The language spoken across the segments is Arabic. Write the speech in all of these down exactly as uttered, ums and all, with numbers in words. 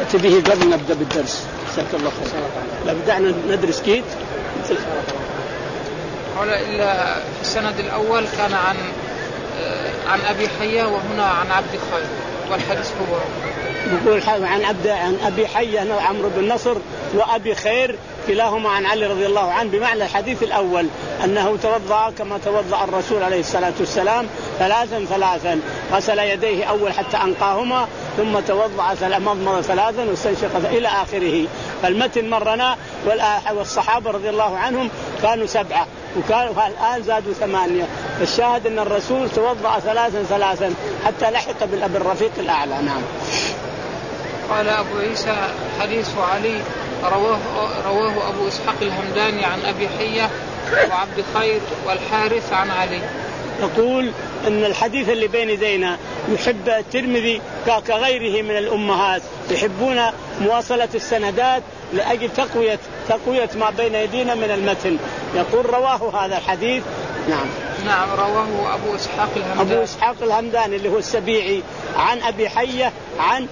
نأتي به قبل نبدأ بالدرس. جزاك الله خير. لا بدأنا ندرس كيت. قال إلا في السند الأول كان عن عن أبي حية وهنا عن عبد خير والحديث هو يقول عن عبد عن أبي حية عمرو بن نصر وأبي خير كلاهما عن علي رضي الله عنه، بمعنى الحديث الأول أنه توضأ كما توضأ الرسول عليه الصلاة والسلام ثلاثا ثلاثا، غسل يديه أول حتى أنقاهما ثم توضأ مضمض ثلاثا واستنشق إلى آخره. فالمتن مرنا والصحابة رضي الله عنهم كانوا سبعة وكانوا الآن زادوا ثمانية. الشاهد أن الرسول توضأ ثلاثا ثلاثا حتى لحق بالرفيق الأعلى. نعم. قال أبو عيسى حديث علي رواه, رواه أبو إسحاق الهمداني عن أبي حية وعبد خير والحارث عن علي. يقول أن الحديث اللي بين يدينا يحب الترمذي كغيره من الأمهات يحبون مواصلة السندات لأجل تقوية تقوية ما بين يدينا من المتن. يقول رواه هذا الحديث. نعم. نعم رواه أبو إسحاق الهمداني. أبو إسحاق الهمداني اللي هو السبيعي عن أبي حية عن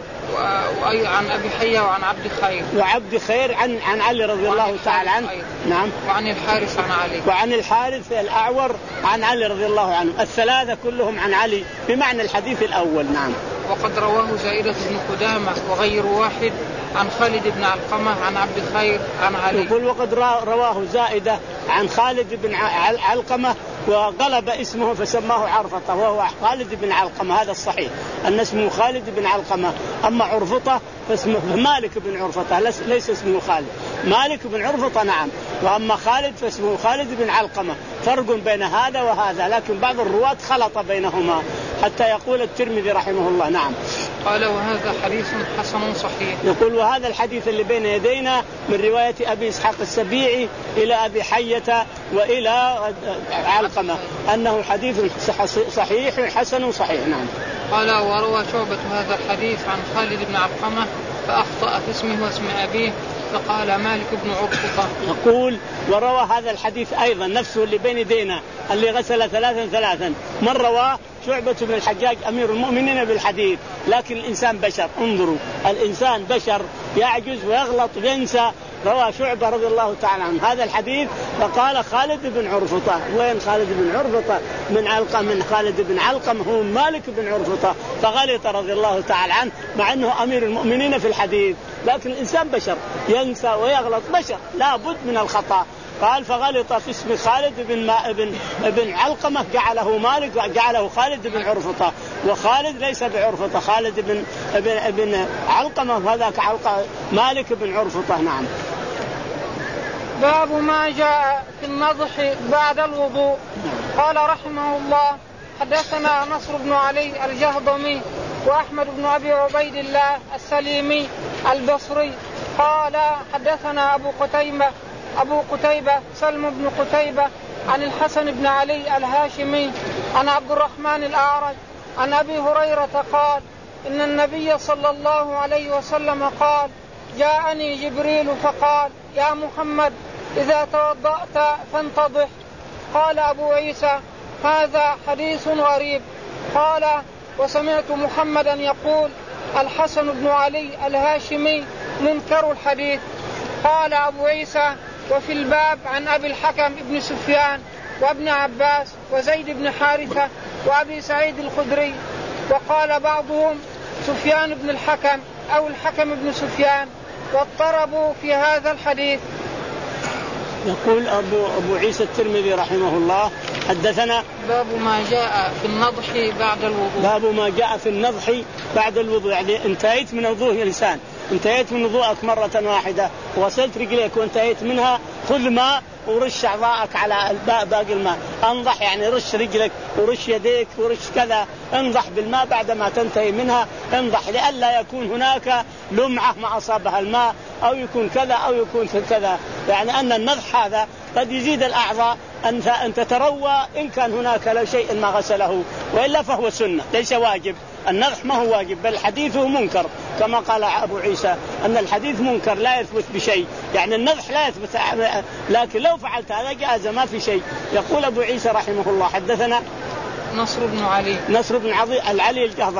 وعن أبي حية وعن عبد خير وعبد خير عن عن علي رضي الله تعالى عنه. نعم. وعن الحارث عن علي وعن الحارث الأعور عن علي رضي الله عنه. الثلاثة كلهم عن علي بمعنى الحديث الأول. نعم. وقد رواه زائدة بن قدامة وغير واحد عن خالد بن علقمة عن عبد خير عن علي. يقول وقد رواه زائدة عن خالد بن علقمة وغلب اسمه فسماه عرفطة وهو خالد بن علقمة. هذا الصحيح أن اسمه خالد بن علقمة. أما عرفطة فاسمه مالك بن عرفطة ليس اسمه خالد. مالك بن عرفطة نعم. وأما خالد فاسمه خالد بن علقمة. فرق بين هذا وهذا لكن بعض الرواة خلط بينهما حتى يقول الترمذي رحمه الله. نعم. قال وهذا حديث حسن صحيح. يقول وهذا الحديث اللي بين يدينا من رواية أبي إسحاق السبيعي إلى أبي حية وإلى علقمة أنه حديث صحيح حسن صحيح. نعم. قال وروى شعبة هذا الحديث عن خالد بن علقمة فأخطأ في اسمه واسم أبيه فقال مالك بن عرفطة. يقول وروى هذا الحديث أيضا نفسه اللي بين يدينا اللي غسل ثلاثا ثلاثا من رواه شعبة بن الحجاج أمير المؤمنين بالحديث. لكن الإنسان بشر. انظروا الإنسان بشر يعجز ويغلط وينسى. روى شعبة رضي الله تعالى عنه هذا الحديث فقال خالد بن عرفطة. وين خالد بن عرفطة؟ من علقم من خالد بن علقم هو مالك بن عرفطة. فغلط رضي الله تعالى عنه مع أنه أمير المؤمنين في الحديث. لكن الإنسان بشر ينسى ويغلط بشر لا بد من الخطأ. قال فغلط في اسم خالد بن ما ابن ابن علقمة جعله مالك جعله خالد بن عرفطة. وخالد ليس بعرفطة خالد بن ابن ابن علقمة هذاك علقمة مالك بن عرفطة. نعم. باب ما جاء في النضح بعد الوضوء. قال رحمه الله حدثنا نصر بن علي الجهضمي وأحمد بن أبي عبيد الله السليمي البصري قال حدثنا أبو قتيبة أبو قتيبة سلم بن قتيبة عن الحسن بن علي الهاشمي عن عبد الرحمن الأعرج عن أبي هريرة قال إن النبي صلى الله عليه وسلم قال جاءني جبريل فقال يا محمد إذا توضأت فانتضح. قال أبو عيسى هذا حديث غريب. قال وسمعت محمدا يقول الحسن بن علي الهاشمي منكر الحديث. قال أبو عيسى وفي الباب عن أبي الحكم ابن سفيان وابن عباس وزيد بن حارثة وأبي سعيد الخدري. وقال بعضهم سفيان بن الحكم أو الحكم بن سفيان واضطربوا في هذا الحديث. يقول أبو, أبو عيسى الترمذي رحمه الله حدثنا باب ما جاء في النضح بعد الوضوء. باب ما جاء في النضح بعد الوضوء يعني انتهيت من وضوء الإنسان انتهيت من وضوءك مرة واحدة وغسلت رجليك وانتهيت منها خذ ماء ورش أعضاءك على الباء باقي الماء. انضح يعني رش رجلك ورش يديك ورش كذا. انضح بالماء بعد ما تنتهي منها انضح لئلا يكون هناك لمعة ما أصابها الماء أو يكون كذا أو يكون كذا. يعني أن النضح هذا قد يزيد الأعضاء أن تتروى إن كان هناك لو شيء ما غسله وإلا فهو سنة ليس واجب. النضح ما هو واجب بل حديثه منكر كما قال أبو عيسى أن الحديث منكر لا يثبت بشيء. يعني النضح لا يثبت لكن لو فعلت هذا جاز ما في شيء. يقول أبو عيسى رحمه الله حدثنا نصر بن علي نصر بن علي العلي الجهضمي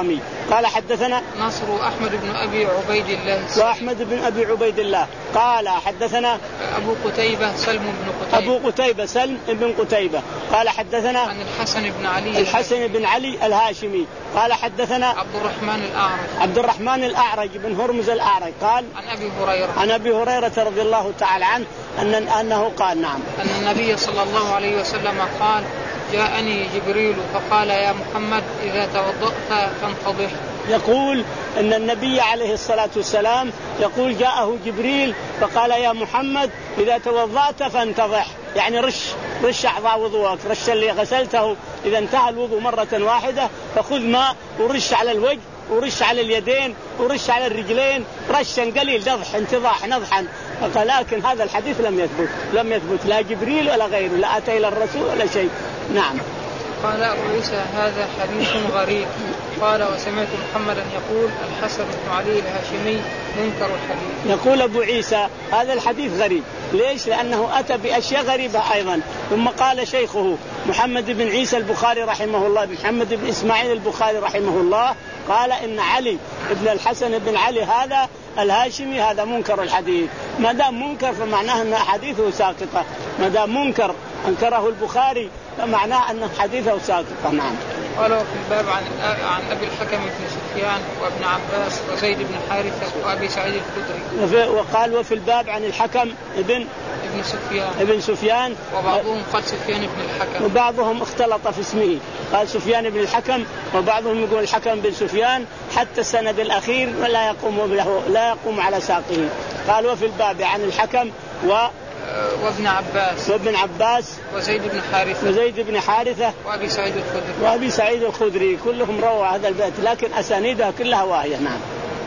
قال حدثنا نصر أحمد بن أبي عبيد الله وأحمد بن أبي عبيد الله قال حدثنا أبو قتيبة سلم بن قتيبة أبو قتيبة سلم بن قتيبة قال حدثنا عن الحسن بن علي الحسن بن علي الهاشمي قال حدثنا عبد الرحمن الأعرج عبد الرحمن الأعرج بن هرمز الأعرج قال عن أبي هريرة عن أبي هريرة رضي الله تعالى عنه أن أنه قال نعم أن النبي صلى الله عليه وسلم قال جاءني جبريل فقال يا محمد إذا توضأت فانتضح. يقول أن النبي عليه الصلاة والسلام يقول جاءه جبريل فقال يا محمد إذا توضأت فانتضح، يعني رش رش أعضاء وضوءك، رش اللي غسلته إذا انتهى الوضوء مرة واحدة فخذ ماء ورش على الوجه ورش على اليدين ورش على الرجلين رشا قليل نضح انتضاح نضحا. لكن هذا الحديث لم يثبت لم يثبت لا جبريل ولا غيره، لا أتى إلى الرسول ولا شيء. نعم. قال أبو عيسى هذا حديث غريب. قال وسمعت محمدا يقول الحسن بن علي الهاشمي منكر الحديث. يقول أبو عيسى هذا الحديث غريب. ليش؟ لأنه أتى بأشياء غريبة أيضا. ثم قال شيخه محمد بن عيسى البخاري رحمه الله محمد بن إسماعيل البخاري رحمه الله قال إن علي ابن الحسن بن علي هذا الهاشمي هذا منكر الحديث. ما دام منكر فمعناه أن حديثه ساقطة، ما دام منكر أنكره البخاري فمعناه أن حديثه ساقطة. نعم. قال وفي الباب عن عن أبي الحكم بن سفيان وابن عباس وزيد بن حارثة وأبي سعيد الخدري. وقال وفي الباب عن الحكم ابن ابن سفيان ابن سفيان وبعضهم قال سفيان بن الحكم وبعضهم اختلط في اسمه، قال سفيان بن الحكم وبعضهم يقول الحكم بن سفيان حتى السند الأخير لا يقوم له لا يقوم على ساقه. قال وفي الباب عن الحكم و وابن عباس وابن عباس وزيد بن حارثة وزيد بن حارثة وأبي سعيد الخدري وأبي سعيد الخدري كلهم رووا هذا البيت لكن أسانيدها كلها واهية. نعم.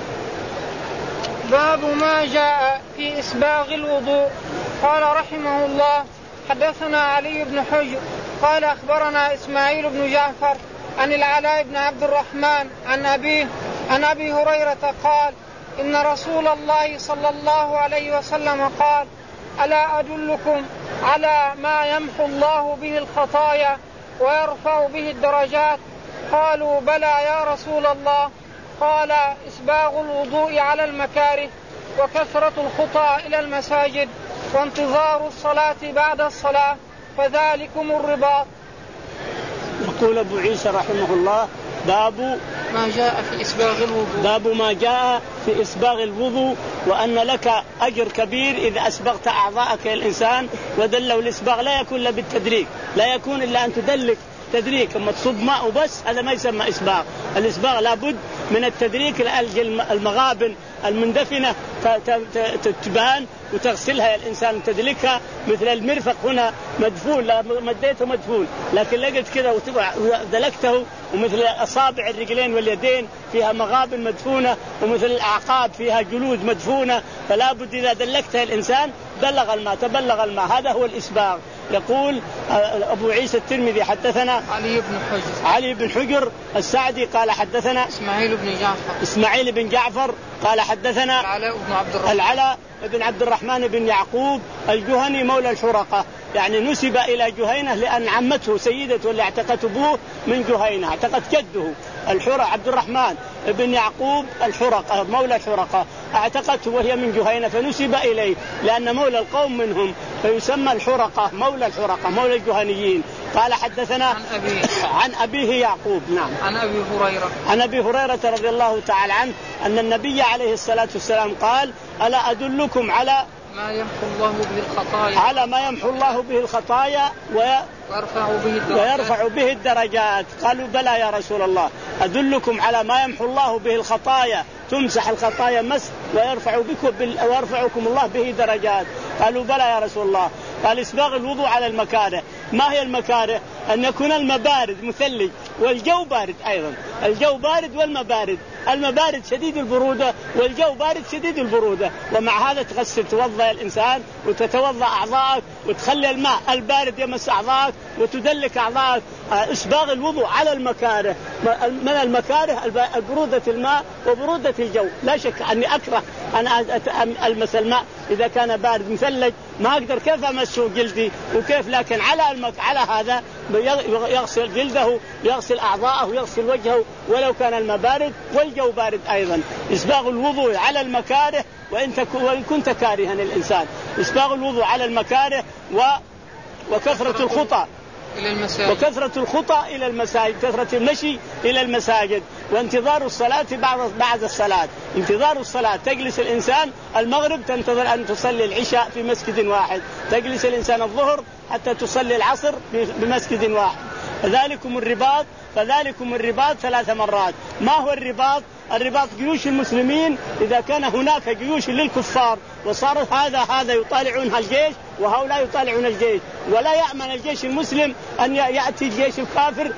باب ما جاء في إسباغ الوضوء. قال رحمه الله حدثنا علي بن حجر قال أخبرنا إسماعيل بن جعفر عن العلاء بن عبد الرحمن عن أبيه عن أبي هريرة قال إن رسول الله صلى الله عليه وسلم قال ألا أدلكم على ما يمحو الله به الخطايا ويرفع به الدرجات؟ قالوا بلى يا رسول الله. قال إسباغ الوضوء على المكاره وكثرة الخطى إلى المساجد وانتظار الصلاة بعد الصلاة فذلكم الرباط. يقول أبو عيسى رحمه الله باب ما جاء في إسباغ الوضوء باب ما جاء في إسباغ الوضوء وأن لك أجر كبير إذا أسبغت أعضاءك الإنسان. ودلوا الإسباغ لا يكون إلا بالتدريك، لا يكون إلا أن تدلك تدريك. أما تصب ماء وبس هذا ما يسمى إسباغ. الإسباغ لابد من التدريك لأجل المغابن المندفنة تتبان وتغسلها الإنسان تدلكها مثل المرفق هنا مدفون لا مديته مدفون لكن لقيت كذا ودلكته ومثل أصابع الرجلين واليدين فيها مغابن مدفونة ومثل الأعقاب فيها جلود مدفونة فلا بد إذا دلكتها الإنسان بلغ الماء تبلغ الماء. هذا هو الإسباغ. يقول أبو عيسى الترمذي حدثنا علي بن حجر علي بن حجر السعدي قال حدثنا إسماعيل بن جعفر إسماعيل بن جعفر قال حدثنا العلاء بن عبد الرحمن العلاء بن عبد الرحمن بن يعقوب الجهني مولى الحرقة، يعني نسب إلى جهينة لأن عمته سيدته اللي اعتقت أبوه من جهينة اعتقت جده الحرق عبد الرحمن بن يعقوب الحرقة مولى الحرقة اعتقته وهي من جهينة فنسب إليه لأن مولى القوم منهم فيسمى الحرقة مولى الحرقة مولى الجهنيين. قال حدثنا عن أبيه عن أبيه يعقوب. نعم. عن أبي هريرة عن أبي هريرة رضي الله تعالى عنه أن النبي عليه الصلاة والسلام قال ألا أدلكم على ما يمحو الله به الخطايا على ما يمحو الله به الخطايا ويرفع به الدرجات, ويرفع به الدرجات. قالوا بلى يا رسول الله أدلكم على ما يمحو الله به الخطايا تمسح الخطايا مس ويرفع بكم ويرفعكم الله به درجات. قالوا بلى يا رسول الله. قال إسباغ الوضوء على المكاره. ما هي المكاره؟ أن يكون الماء بارد مثلج والجو بارد أيضا الجو بارد والماء بارد الماء شديد البرودة والجو بارد شديد البرودة ومع هذا تغسل توضأ الإنسان وتتوضأ أعضائك وتخلي الماء البارد يمس أعضائك وتدلك أعضائك. إسباغ الوضوء على المكاره من المكاره برودة الماء وبرودة الجو. لا شك أني أكره أنا ألمس الماء إذا كان بارد مثلج ما أقدر كيف أمسه جلدي وكيف لكن على المك على هذا يغسل جلده، يغسل أعضاءه، يغسل وجهه ولو كان الماء بارد والجو بارد أيضا. إسباغ الوضوء على المكاره وإن كنت كارها الإنسان، إسباغ الوضوء على المكاره و وكثرة الخطى إلى المساجد وكثرة الخطى إلى المساجد، كثرة المشي إلى المساجد، وانتظار الصلاة بعد بعد الصلاة، انتظار الصلاة. تجلس الإنسان المغرب تنتظر أن تصلي العشاء في مسجد واحد، تجلس الإنسان الظهر حتى تصلي العصر بمسجد واحد. فذلكم الرباط فذلكم الرباط ثلاث مرات. ما هو الرباط؟ الرباط جيوش المسلمين إذا كان هناك جيوش للكفار وصار هذا هذا يطالعون الجيش وهؤلاء يطالعون الجيش، ولا يأمن الجيش المسلم أن يأتي الجيش الكافر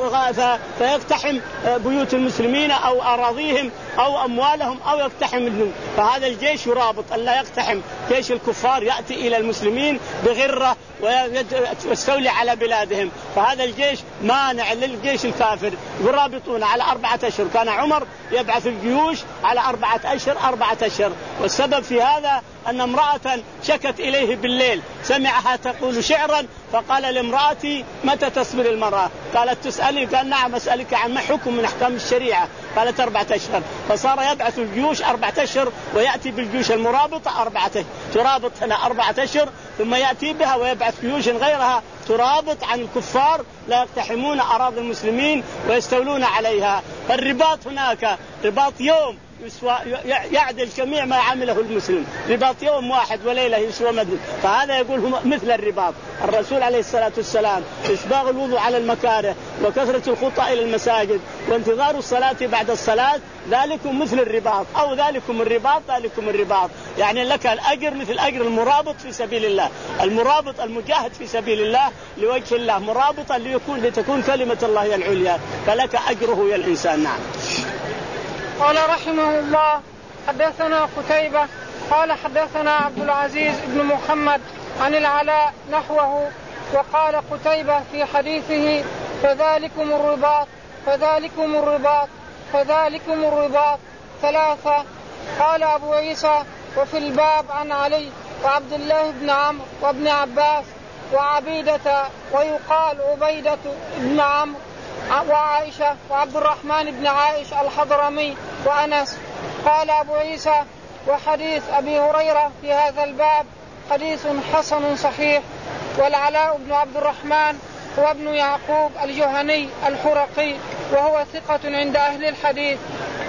فيقتحم بيوت المسلمين أو أراضيهم أو أموالهم أو يقتحم منهم. فهذا الجيش يرابط ألا يقتحم جيش الكفار يأتي إلى المسلمين بغرة ويستولي على بلادهم. فهذا الجيش مانع للجيش الكافر، يرابطون على أربعة أشهر. كان عمر يبعث الجيوش على أربعة أشهر أربعة أشهر. والسبب في هذا أن امرأة شكت إليه بالليل، سمعها تقول شعرا فقال لامرأتي متى تصبر المرأة؟ قالت تسألني؟ قال نعم أسألك عن ما حكم من أحكام الشريعة. قالت أربعة أشهر. فصار يبعث الجيوش أربعة أشهر ويأتي بالجيوش المرابطة أربعة أشهر، ترابط هنا أربعة أشهر ثم يأتي بها ويبعث جيوش غيرها ترابط عن الكفار لا يقتحمون أراضي المسلمين ويستولون عليها. فالرباط هناك رباط يوم يسوى يعدل جميع ما عمله المسلم، رباط يوم واحد وليلة يسوى مدن. فهذا يقول هم مثل الرباط. الرسول عليه الصلاة والسلام إسباغ الوضوء على المكاره وكثرة الخطى إلى المساجد وانتظار الصلاة بعد الصلاة، ذلكم مثل الرباط أو ذلكم الرباط ذلكم الرباط. يعني لك الأجر مثل أجر المرابط في سبيل الله، المرابط المجاهد في سبيل الله لوجه الله، مرابطا ليكون لتكون كلمة الله هي العليا، فلك أجره يا الإنسان. نعم. قال رحمه الله حدثنا قتيبة قال حدثنا عبد العزيز بن محمد عن العلاء نحوه. وقال قتيبة في حديثه فذلكم الرباط فذلكم الرباط فذلكم الرباط ثلاثة. قال أبو عيسى وفي الباب عن علي وعبد الله بن عمرو وابن عباس وعبيدة ويقال عبيدة بن عمرو وعائشة وعبد الرحمن بن عائش الحضرمي وأنس. قال أبو عيسى وحديث أبي هريرة في هذا الباب حديث حسن صحيح. والعلاء بن عبد الرحمن هو ابن يعقوب الجهني الحرقي وهو ثقة عند أهل الحديث.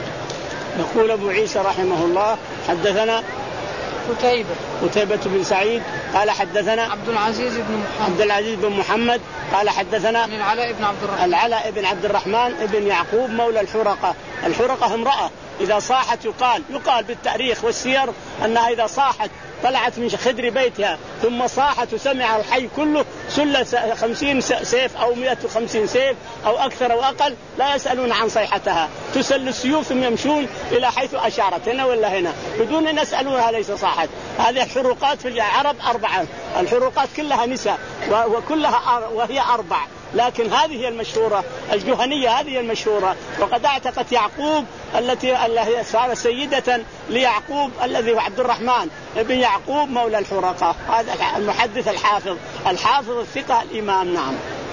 يقول أبو عيسى رحمه الله حدثنا قتيبة قتيبة بن سعيد قال حدثنا عبد العزيز بن محمد عبد العزيز بن محمد قال حدثنا العلاء بن عبد الرحمن العلاء بن عبد الرحمن بن يعقوب مولى الحرقة. الحرقة امرأة إذا صاحت يقال يقال بالتاريخ والسير أنها إذا صاحت طلعت من خدر بيتها ثم صاحت وسمع الحي كله سل خمسين سيف أو مئة وخمسين سيف أو أكثر أو أقل لا يسألون عن صيحتها، تسل السيوف ثم يمشون إلى حيث أشارت هنا ولا هنا بدون أن يسألونها ليس صاحت. هذه الحروقات في العرب أربعة، الحروقات كلها نساء وكلها وهي أربع، لكن هذه هي المشهورة الجهنية، هذه المشهورة. وقد اعتقت يعقوب التي التي صار سيدة ليعقوب الذي هو عبد الرحمن ابن يعقوب مولى الحرقة. هذا المحدث الحافظ الحافظ الثقة الإمام. نعم.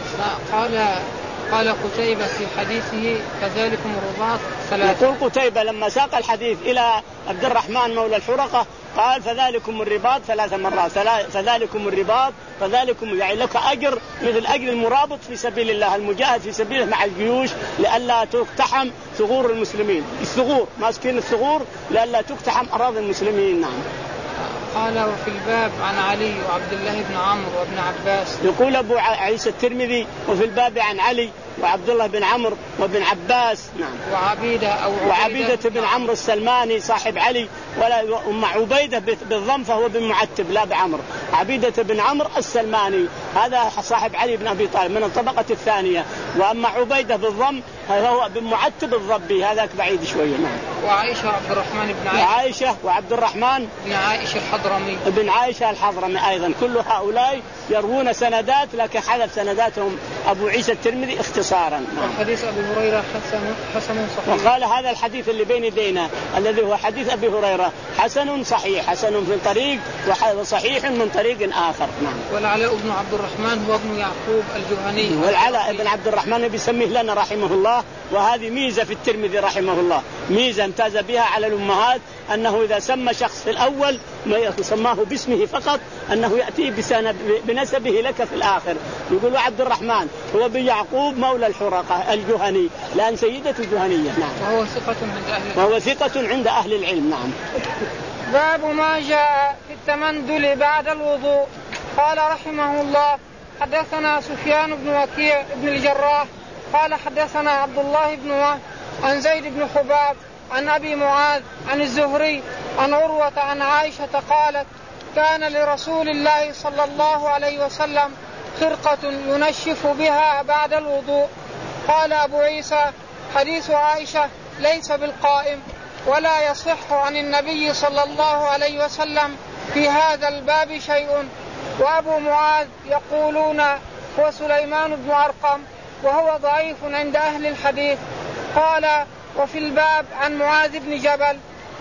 قال قال قتيبة في حديثه كذلكم الرباط ثلاثة. يقول قتيبة لما ساق الحديث إلى عبد الرحمن مولى الحرقة قال فذلكم الرباط ثلاث مرات، فذلكم الرباط فذلكم يعني لك أجر مثل أجر المرابط في سبيل الله المجاهد في سبيله مع الجيوش لئلا تقتحم ثغور المسلمين، الثغور ماسكين الثغور لئلا تقتحم أراضي المسلمين. نعم. قال وفي الباب عن علي وعبد الله بن عمرو وابن عباس. يقول أبو عيسى الترمذي وفي الباب عن علي وعبد الله بن عمرو وابن عباس. نعم. وعبيدة أو وعبيدة بن عمرو السلماني صاحب علي ولا ومع عبيدة بالضم فهو بن معتب لا بعمر. عبيدة بن عمرو السلماني هذا صاحب علي بن أبي طالب من الطبقة الثانية، وأما عبيدة بالضم هو بن معتب الضبي هذاك بعيد شوية. نعم. وعائشة وعبد الرحمن بن عائشة وعائشة وعبد الرحمن بن عائشة الحضرمي ابن عائشة الحضرمي أيضا. كل هؤلاء يروون سندات لكن حذف سنداتهم أبو عيسى الترمذي اختصارا. وحديث أبي هريرة حسن حسن صحيح. وقال هذا الحديث اللي بين يدينا الذي هو حديث أبي هريرة حسن صحيح، حسن في طريق وصحيح من طريق آخر. نعم. والعلاء بن عبد الرحمن هو ابن يعقوب الجهني. والعلاء بن عبد الرحمن بيسميه لنا رحمه الله، وهذه ميزة في الترمذي رحمه الله، ميزة امتاز بها على الأمهات، أنه إذا سمى شخص في الأول ما سماه باسمه فقط، أنه يأتي بنسبه لك في الآخر. يقول عبد الرحمن هو بن يعقوب مولى الحرقة الجهني، لأن سيدة الجهنية. نعم. وهو ثقة عند أهل العلم. وهو ثقة عند أهل العلم. نعم. باب ما جاء في التمندل بعد الوضوء. قال رحمه الله حدثنا سفيان بن وكيع بن الجراح قال حدثنا عبد الله بن وهب عن زيد بن حباب عن أبي معاذ عن الزهري عن عروة عن عائشة قالت كان لرسول الله صلى الله عليه وسلم خرقة ينشف بها بعد الوضوء. قال أبو عيسى حديث عائشة ليس بالقائم، ولا يصح عن النبي صلى الله عليه وسلم في هذا الباب شيء. وأبو معاذ يقولون هو سليمان بن أرقم وهو ضعيف عند أهل الحديث. قال وفي الباب عن معاذ بن جبل.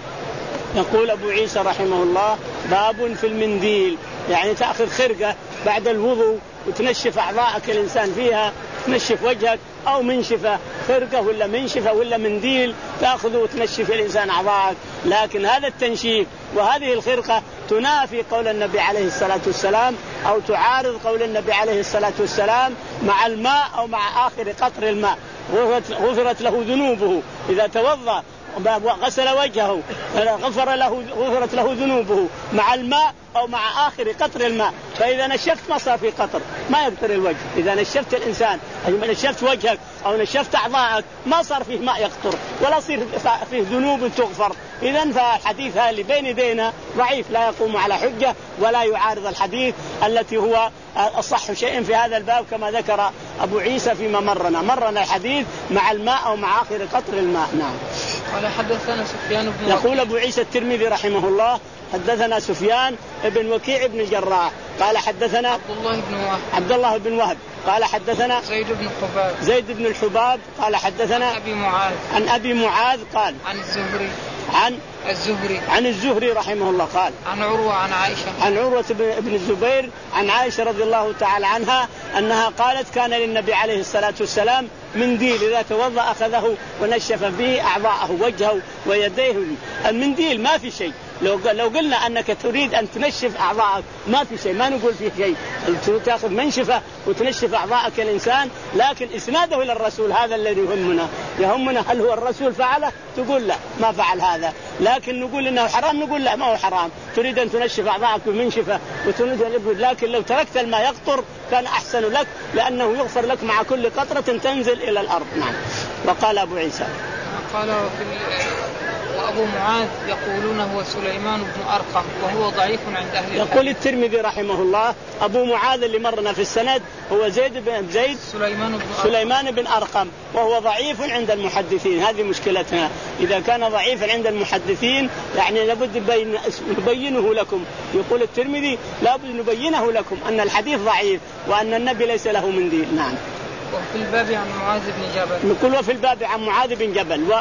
يقول أبو عيسى رحمه الله باب في المنديل، يعني تأخذ خرقة بعد الوضوء وتنشف أعضاءك الإنسان فيها، تنشف وجهك أو منشفة، خرقة ولا منشفة ولا منديل تأخذه وتنشف الإنسان أعضاءك. لكن هذا التنشيف وهذه الخرقة تنافي قول النبي عليه الصلاة والسلام أو تعارض قول النبي عليه الصلاة والسلام مع الماء أو مع آخر قطر الماء. غفرت له ذنوبه إذا توضأ غسل وجهه غفر له غفرت له ذنوبه مع الماء أو مع آخر قطر الماء. فإذا نشفت ما صار في قطر، ما يقطر الوجه. إذا نشفت الإنسان أي نشفت وجهك أو نشفت أعضاءك ما صار فيه ماء يقطر ولا صير فيه ذنوب تغفر. إذن فالحديث هذا اللي بين يدينا ضعيف لا يقوم على حجة ولا يعارض الحديث التي هو الصح شيء في هذا الباب، كما ذكر أبو عيسى فيما مرنا مرنا الحديث مع الماء أو مع آخر قطر الماء. نعم. قال حدثنا سفيان بن يقول أبو عيسى الترمذي رحمه الله حدثنا سفيان بن وكيع بن الجراح قال حدثنا عبد الله بن وهب عبد الله بن وهب قال حدثنا زيد بن حباب زيد بن الحباب قال حدثنا عن أبي معاذ عن أبي معاذ قال عن الزهري عن الزهري عن الزهري رحمه الله قال عن عروة عن عائشة عن عروة بن الزبير عن عائشة رضي الله تعالى عنها أنها قالت كان للنبي عليه الصلاة والسلام منديل إذا توضأ أخذه ونشف به أعضاءه وجهه ويديه. المنديل ما في شيء، لو لو قلنا أنك تريد أن تنشف أعضاءك ما في شيء، ما نقول فيه شيء، تأخذ منشفة وتنشف أعضاءك الإنسان. لكن إسناده إلى الرسول هذا الذي يهمنا، يهمنا هل هو الرسول فعله؟ تقول لا ما فعل هذا. لكن نقول إنه حرام، نقول لا ما هو حرام. تريد أن تنشف أعضاءك بمنشفة وتريد أن يبرد، لكن لو تركت الماء يقطر كان أحسن لك، لأنه يغفر لك مع كل قطرة تنزل إلى الأرض. نعم. وقال أبو عيسى قال وأبو معاذ يقولون هو سليمان بن أرقم وهو ضعيف عند أهل الحديث. يقول الترمذي رحمه الله أبو معاذ اللي مرنا في السند هو زيد بن زيد سليمان بن سليمان بن أرقم وهو ضعيف عند المحدثين. هذه مشكلتنا، إذا كان ضعيفا عند المحدثين يعني لابد نبينه لكم. يقول الترمذي لابد نبينه لكم أن الحديث ضعيف وأن النبي ليس له منديل. نعم. وفي الباب عن معاذ بن جبل نقول وفي الباب عن معاذ بن جبل و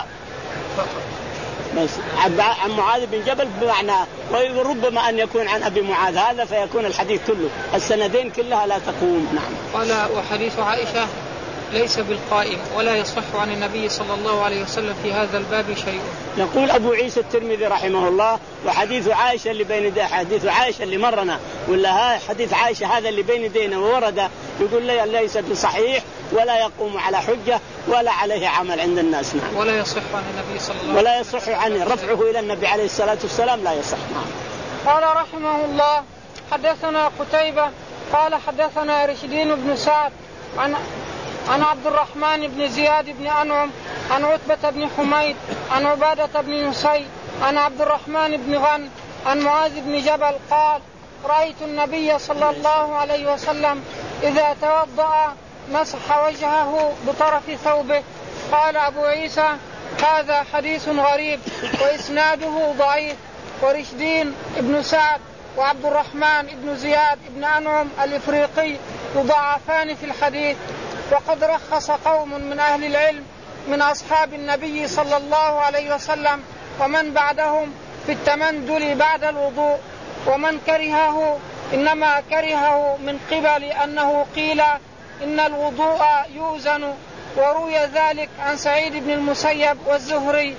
بس عن معاذ بن جبل بمعنى، وربما أن يكون عن أبي معاذ هذا فيكون الحديث كله السندين كلها لا تقوم. نعم. قال وحديث عائشة ليس بالقائم ولا يصح عن النبي صلى الله عليه وسلم في هذا الباب شيء. يقول أبو عيسى الترمذي رحمه الله وحديث عائشة اللي بين ده حديث عائشة اللي مرنا ولا ها حديث عائشة هذا اللي بين دينا وورد يقول لي ليس بصحيح ولا يقوم على حجة ولا عليه عمل عند الناس. نعم. ولا يصح عن النبي صلى الله عليه وسلم ولا يصح عنه رفعه إلى النبي عليه الصلاة والسلام لا يصح. نعم. قال رحمه الله حدثنا قتيبة قال حدثنا رشدين بن سعد عن عن عبد الرحمن بن زياد بن أنعم عن عتبة بن حميد عن عبادة بن نصي عن عبد الرحمن بن غن عن معاذ بن جبل قال رأيت النبي صلى الله عليه وسلم إذا توضأ مسح وجهه بطرف ثوبه. قال أبو عيسى هذا حديث غريب وإسناده ضعيف. ورشدين بن سعد وعبد الرحمن بن زياد بن أنعم الإفريقي يضعفان في الحديث. وقد رخص قوم من أهل العلم من أصحاب النبي صلى الله عليه وسلم ومن بعدهم في التمندل بعد الوضوء، ومن كرهه إنما كرهه من قبل أنه قيل إن الوضوء يوزن، وروي ذلك عن سعيد بن المسيب والزهري.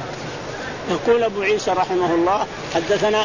يقول أبو عيسى رحمه الله حدثنا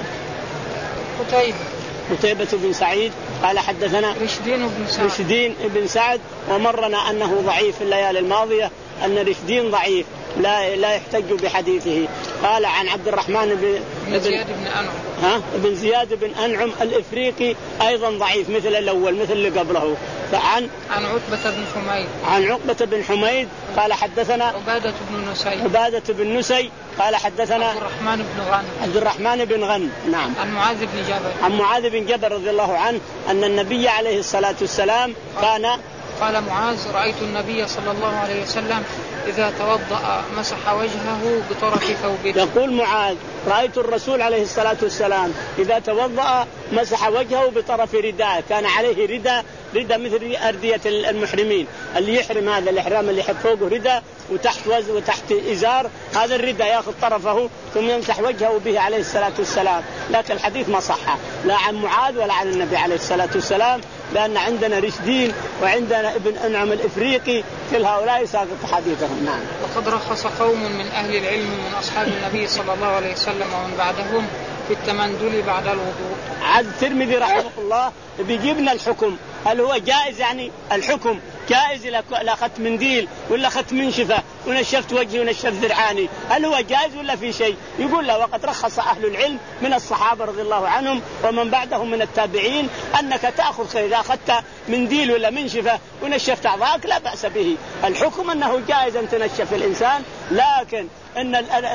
قتيبة قتيبة بن سعيد قال حدثنا رشدين بن سعد, رشدين بن سعد ومرنا أنه ضعيف في الليالي الماضية، أن رشدين ضعيف لا لا يحتج بحديثه. قال عن عبد الرحمن بن, بن زياد بن أنعم ها بن زياد بن أنعم الإفريقي أيضا ضعيف مثل الأول مثل اللي قبله. فعن عن عقبة بن حميد عن عقبة بن حميد قال حدثنا عبادة بن نسي عبادة بن نسي قال حدثنا عبد الرحمن بن غنم عبد الرحمن بن غنم نعم عن معاذ بن جبل عن معاذ بن جبل رضي الله عنه أن النبي عليه الصلاة والسلام كان قال معاذ رأيت النبي صلى الله عليه وسلم إذا توضأ مسح وجهه بطرف ثوبه. يقول معاذ رأيت الرسول عليه الصلاة والسلام إذا توضأ مسح وجهه بطرف رداء، كان عليه رداء رداء مثل أردية المحرمين اللي يحرم، هذا الإحرام اللي يحط فوقه رداء وتحت وز وتحت إزار، هذا الرداء يأخذ طرفه ثم يمسح وجهه به عليه الصلاة والسلام. لكن الحديث ما صح لا عن معاذ ولا عن النبي عليه الصلاة والسلام، لأن عندنا رشدين وعندنا ابن أنعم الإفريقي كل هؤلاء ساقط حديثهم. نعم. وقد رخص قوم من أهل العلم من أصحاب النبي صلى الله عليه وسلم ومن بعدهم في التمندل بعد الوضوء. عاد الترمذي رحمه الله بيجيبنا الحكم، هل هو جائز؟ يعني الحكم جائز إذا أخذت منديل ولا أخذت منشفة ونشفت وجهي ونشفت ذرعاني، هل هو جائز ولا في شيء؟ يقول لا، وقد رخص أهل العلم من الصحابة رضي الله عنهم ومن بعدهم من التابعين أنك تأخذ خير، إذا أخذت منديل ولا منشفة ونشفت أعضاءك لا بأس به. الحكم أنه جائز أن تنشف الإنسان، لكن أن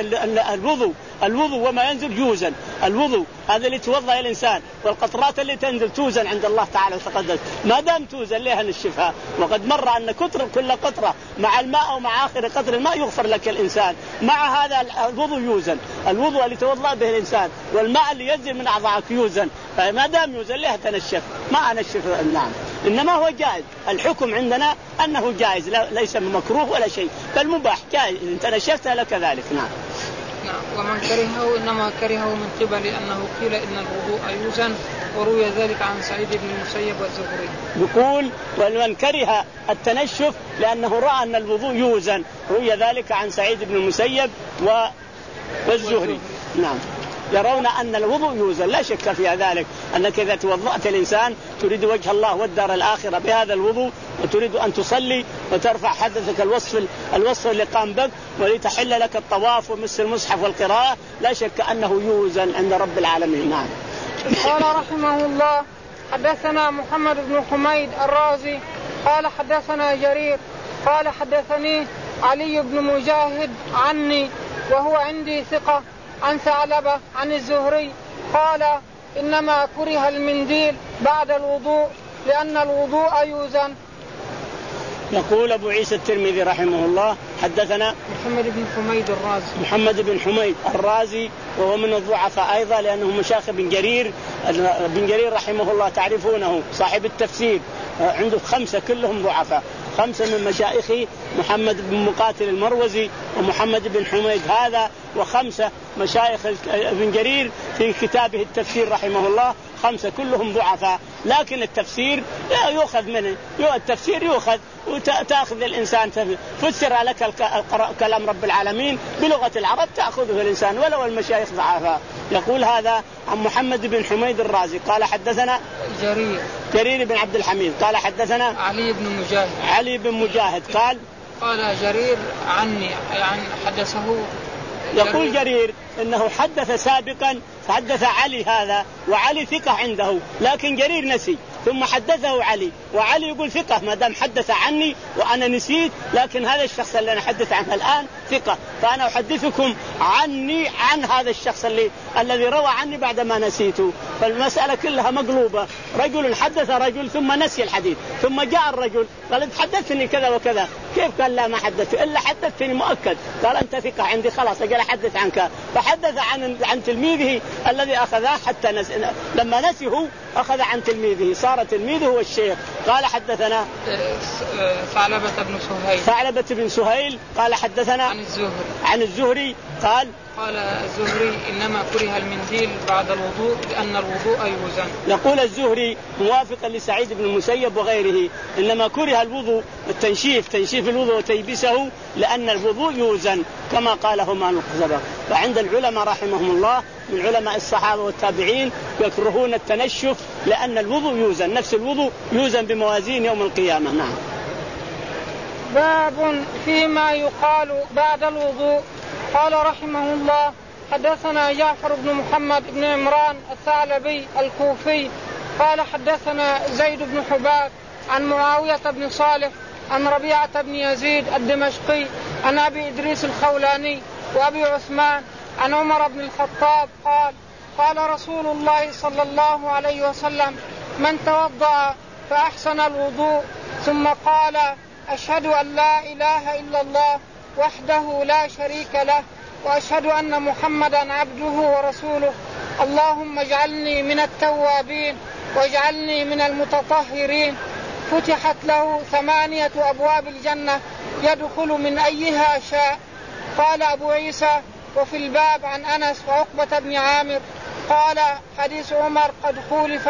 الوضوء الوضوء وما ينزل يوزن، الوضوء هذا اللي توضأ الإنسان والقطرات اللي تنزل توزن عند الله تعالى وتقدس، ما دام توزن لها نشفها. وقد مر أن كتر كل قطرة مع الماء ومع آخر قطر الماء يغفر لك الإنسان، مع هذا الوضوء يوزن، الوضوء اللي توضأ به الإنسان والماء اللي ينزل من أعضائك يوزن، فما دام يوزن لها تنشف، ما أنشف. نعم، إنما هو جائز، الحكم عندنا أنه جائز ليس مكروه ولا شيء، بل مباح جائز، إن تنشفت لك ذلك. نعم. نعم. ومن كرهه إنما كرهه من قبل أنه قيل إن الوضوء يوزن، وروي ذلك عن سعيد بن المسيب والزهري. يقول ومن كره التنشف لأنه رأى أن الوضوء يوزن، روي ذلك عن سعيد بن المسيب والزهري. نعم، يرون أن الوضوء يوزن، لا شك في ذلك، أنك إذا توضأت الإنسان تريد وجه الله والدار الآخرة بهذا الوضوء، وتريد أن تصلي وترفع حدثك الوصف الوصف اللي قام بك ولتحل لك الطواف ومس المصحف والقراءة، لا شك أنه يوزن عند رب العالمين. نعم. قال رحمه الله حدثنا محمد بن حميد الرازي قال حدثنا جرير قال حدثني علي بن مجاهد عني وهو عندي ثقة عن ثعلبة عن الزهري قال إنما كره المنديل بعد الوضوء لأن الوضوء يوزن. يقول أبو عيسى الترمذي رحمه الله حدثنا محمد بن حميد الرازي محمد بن حميد الرازي وهو من الضعفاء أيضا، لأنه مشايخ بن جرير. بن جرير رحمه الله تعرفونه صاحب التفسير، عنده خمسة كلهم ضعفاء، خمسة من مشايخه محمد بن مقاتل المروزي ومحمد بن حميد هذا، وخمسة مشايخ بن جرير في كتابه التفسير رحمه الله، خمسة كلهم ضعفاء. لكن التفسير يؤخذ منه، التفسير يؤخذ وتأخذ الإنسان، فسر لك كلام رب العالمين بلغة العرب تأخذه الإنسان ولو المشايخ ضعفاء. يقول هذا عن محمد بن حميد الرازي قال حدثنا جرير جرير بن عبد الحميد قال حدثنا علي بن مجاهد علي بن مجاهد قال قال جرير عني يعني حدثه. يقول جرير إنه حدث سابقا، فحدث علي هذا، وعلي ثقة عنده، لكن جرير نسي ثم حدثه علي، وعلي يقول ثقة ما دام حدث عني وأنا نسيت، لكن هذا الشخص اللي أنا حدث عنه الآن ثقة، فأنا أحدثكم عني عن هذا الشخص اللي الذي روى عني بعدما نسيته. فالمسألة كلها مقلوبة، رجل حدث رجل ثم نسي الحديث، ثم جاء الرجل قال حدثني كذا وكذا، كيف قال لا ما حدثت إلا حدثتني مؤكد، قال أنت ثقة عندي خلاص أجل أحدث عنك، فحدث عن عن تلميذه الذي أخذه حتى نس... لما نسيه أخذ عن تلميذه، صار تلميذه هو الشيخ، قال حدثنا ثعلبة بن سهيل ثعلبة بن سهيل قال حدثنا عن الزهري عن الزهري قال قال الزهري إنما كره المنديل بعد الوضوء لأن الوضوء يوزن. يقول الزهري موافقا لسعيد بن المسيب وغيره إنما كره الوضوء التنشيف تنشيف الوضوء وتيبسه لأن الوضوء يوزن كما قاله مالك سبق. فعند العلماء رحمهم الله من علماء الصحابة والتابعين يكرهون التنشف لأن الوضوء يوزن نفس الوضوء يوزن بموازين يوم القيامة. نعم. باب فيما يقال بعد الوضوء. قال رحمه الله حدثنا جعفر بن محمد بن عمران الثعلبي الكوفي قال حدثنا زيد بن حباب عن معاوية بن صالح عن ربيعة بن يزيد الدمشقي عن أبي إدريس الخولاني وأبي عثمان عن عمر بن الخطاب قال قال رسول الله صلى الله عليه وسلم من توضأ فأحسن الوضوء ثم قال أشهد أن لا إله إلا الله وحده لا شريك له وأشهد أن محمدا عبده ورسوله اللهم اجعلني من التوابين واجعلني من المتطهرين فتحت له ثمانية أبواب الجنة يدخل من أيها شاء. قال أبو عيسى وفي الباب عن أنس وعقبة بن عامر. قال حديث عمر قد خولف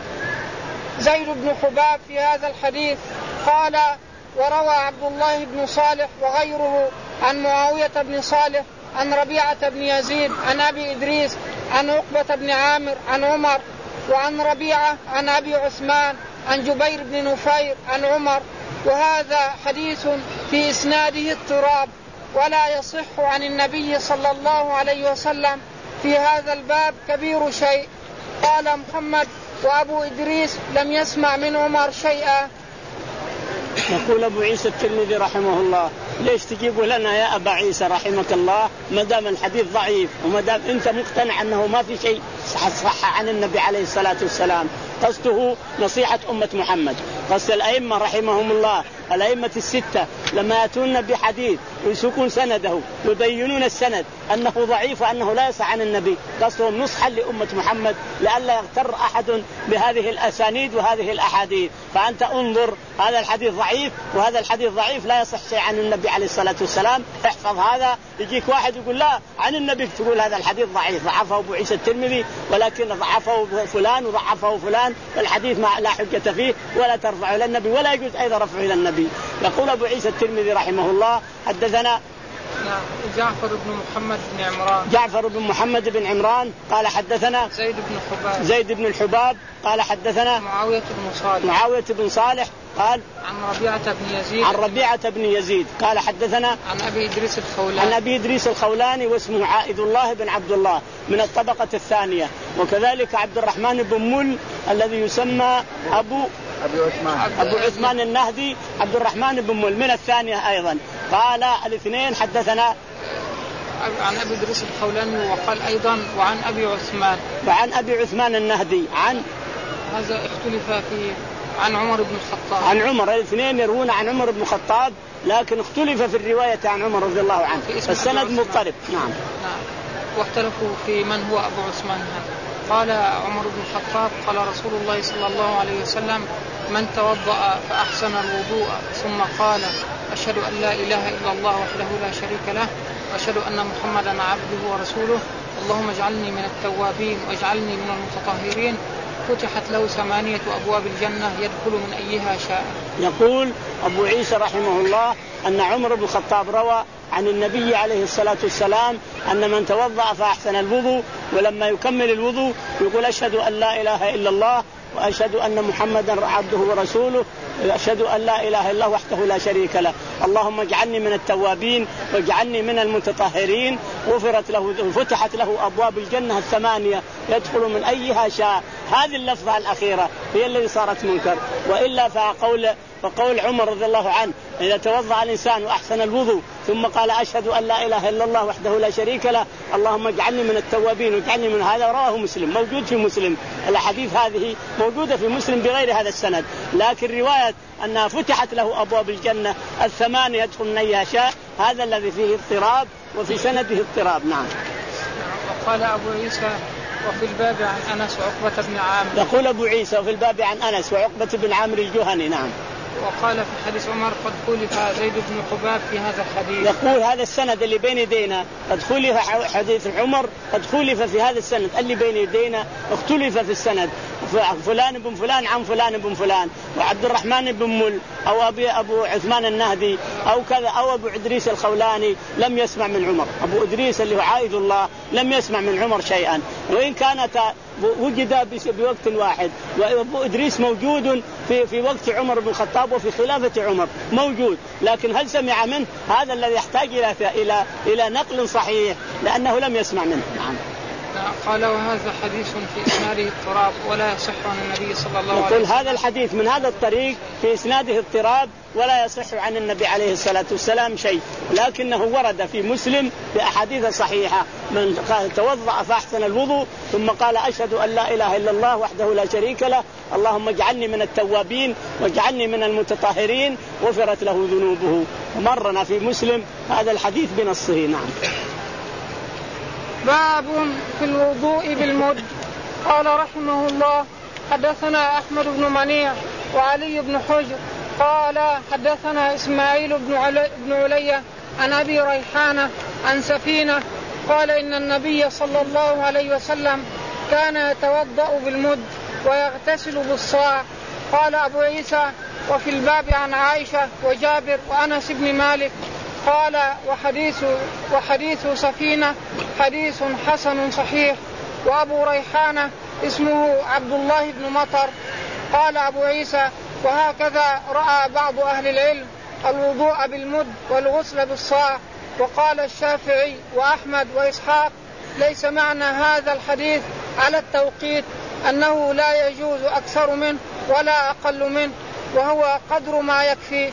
زيد بن حباب في هذا الحديث. قال وروى عبد الله بن صالح وغيره عن معاوية بن صالح عن ربيعة بن يزيد عن أبي إدريس عن عقبة بن عامر عن عمر وعن ربيعة عن أبي عثمان عن جبير بن نفير عن عمر وهذا حديث في إسناده اضطراب ولا يصح عن النبي صلى الله عليه وسلم في هذا الباب كبير شيء. قال محمد وأبو إدريس لم يسمع من عمر شيئا. يقول أبو عيسى الترمذي رحمه الله ليش تجيب لنا يا أبا عيسى رحمك الله ما دام الحديث ضعيف وما دام أنت مقتنع أنه ما في شيء صح عن النبي عليه الصلاة والسلام. قصده نصيحة أمة محمد. قصد الأئمة رحمهم الله الأئمة الستة لما يأتون بحديث ويسوقون سنده ويبينون السند أنه ضعيف وأنه لا يصح عن النبي قصدهم نصحا لأمة محمد لئلا يغتر أحد بهذه الأسانيد وهذه الأحاديث. فأنت انظر هذا الحديث ضعيف وهذا الحديث ضعيف لا يصح شيء عن النبي عليه الصلاة والسلام احفظ هذا. يجيك واحد يقول لا عن النبي تقول هذا الحديث ضعيف ضعفه أبو عيسى الترمذي ولكن ضعفه فلان وضعفه فلان الحديث ما لا حجة فيه ولا ترفع إلى النبي ولا يجوز أيضا رفعه إلى النبي. يقول أبو عيسى الترمذي رحمه الله حدثنا جعفر بن محمد بن عمران جعفر بن محمد بن عمران قال حدثنا زيد بن حباب زيد بن الحباب قال حدثنا معاوية بن صالح معاوية بن صالح قال عن ربيعة بن يزيد عن ربيعة بن يزيد قال حدثنا عن أبي إدريس الخولاني عن أبي إدريس الخولاني واسمه عائد الله بن عبد الله من الطبقة الثانية. وكذلك عبد الرحمن بن مل الذي يسمى أبو أبو عثمان أبو عثمان النهدي عبد الرحمن بن مل من الثانية أيضا. قال الاثنين حدثنا عن أبي إدريس الخولاني وقال أيضا وعن أبي عثمان وعن أبي عثمان النهدي عن هذا اختلف في عن عمر بن الخطاب عن عمر. الاثنين يروون عن عمر بن الخطاب لكن اختلف في الرواية عن عمر رضي الله عنه السند مضطرب. نعم. نعم واختلفوا في من هو أبو عثمان هذا. قال عمر بن الخطاب قال رسول الله صلى الله عليه وسلم من توضأ فأحسن الوضوء ثم قال أشهد أن لا إله إلا الله وحده لا شريك له وأشهد أن محمدا عبده ورسوله اللهم اجعلني من التوابين واجعلني من المتطهرين فتحت له ثمانية أبواب الجنة يدخل من أيها شاء. يقول أبو عيسى رحمه الله أن عمر بن الخطاب روى عن النبي عليه الصلاة والسلام أن من توضأ فأحسن الوضوء ولما يكمل الوضوء يقول أشهد أن لا إله إلا الله وأشهد أن محمدا عبده ورسوله أشهد أن لا إله إلا الله وحده لا شريك له اللهم اجعلني من التوابين واجعلني من المتطهرين غفرت له فتحت له أبواب الجنة الثمانية يدخل من أيها شاء. هذه اللفظة الأخيرة هي التي صارت منكر وإلا فقول فقول عمر رضي الله عنه إذا توضأ الإنسان وأحسن الوضوء ثم قال أشهد أن لا إله إلا الله وحده لا شريك له اللهم اجعلني من التوابين واجعلني من هذا. رواه مسلم موجود في مسلم. الأحاديث هذه موجودة في مسلم بغير هذا السند لكن رواية أنها فتحت له أبواب الجنة الثمانية يدخل من أيها شاء هذا الذي فيه اضطراب وفي سنده اضطراب. نعم. وقال أبو عيسى وفي الباب عن أنس وعقبة بن عامر. يقول أبو عيسى وفي الباب عن أنس وعقبة بن عامر الجهني. نعم. وقال في حديث عمر قد خلف زيد بن حباب في هذا الحديث. يقول هذا السند اللي بين يدينا قد خلف حديث عمر قد خلف في هذا السند اللي بين يدينا اختلف في السند فلان بن فلان عن فلان بن فلان وعبد الرحمن بن مل أو أبي أبو عثمان النهدي أو كذا أو أبو إدريس الخولاني لم يسمع من عمر. أبو إدريس اللي هو عائد الله لم يسمع من عمر شيئا وإن كانت وجد بوقت واحد وأبو إدريس موجود في في وقت عمر بن الخطاب وفي خلافة عمر موجود لكن هل سمع منه؟ هذا الذي يحتاج إلى إلى إلى نقل صحيح لأنه لم يسمع منه. نعم. قال وهذا حديث في إسناده اضطراب ولا يصح عن النبي صلى الله عليه وسلم. يقول هذا الحديث من هذا الطريق في إسناده اضطراب ولا يصح عن النبي عليه الصلاة والسلام شيء لكنه ورد في مسلم بأحاديث صحيحة من قال توضأ فأحسن الوضوء ثم قال أشهد أن لا إله إلا الله وحده لا شريك له اللهم اجعلني من التوابين واجعلني من المتطهرين غفرت له ذنوبه. مرنا في مسلم هذا الحديث بنصه. نعم. باب في الوضوء بالمد. قال رحمه الله حدثنا أحمد بن منيع وعلي بن حجر قال حدثنا إسماعيل بن علي, بن علي عن أبي ريحانة عن سفينة قال إن النبي صلى الله عليه وسلم كان يتوضأ بالمد ويغتسل بالصاع. قال أبو عيسى وفي الباب عن عائشة وجابر وأنس بن مالك قال وحديث, وحديث سفينة حديث حسن صحيح. وأبو ريحانة اسمه عبد الله بن مطر. قال أبو عيسى وهكذا رأى بعض أهل العلم الوضوء بالمد والغسل بالصاع. وقال الشافعي وأحمد وإسحاق ليس معنى هذا الحديث على التوقيت أنه لا يجوز أكثر منه ولا أقل منه وهو قدر ما يكفي.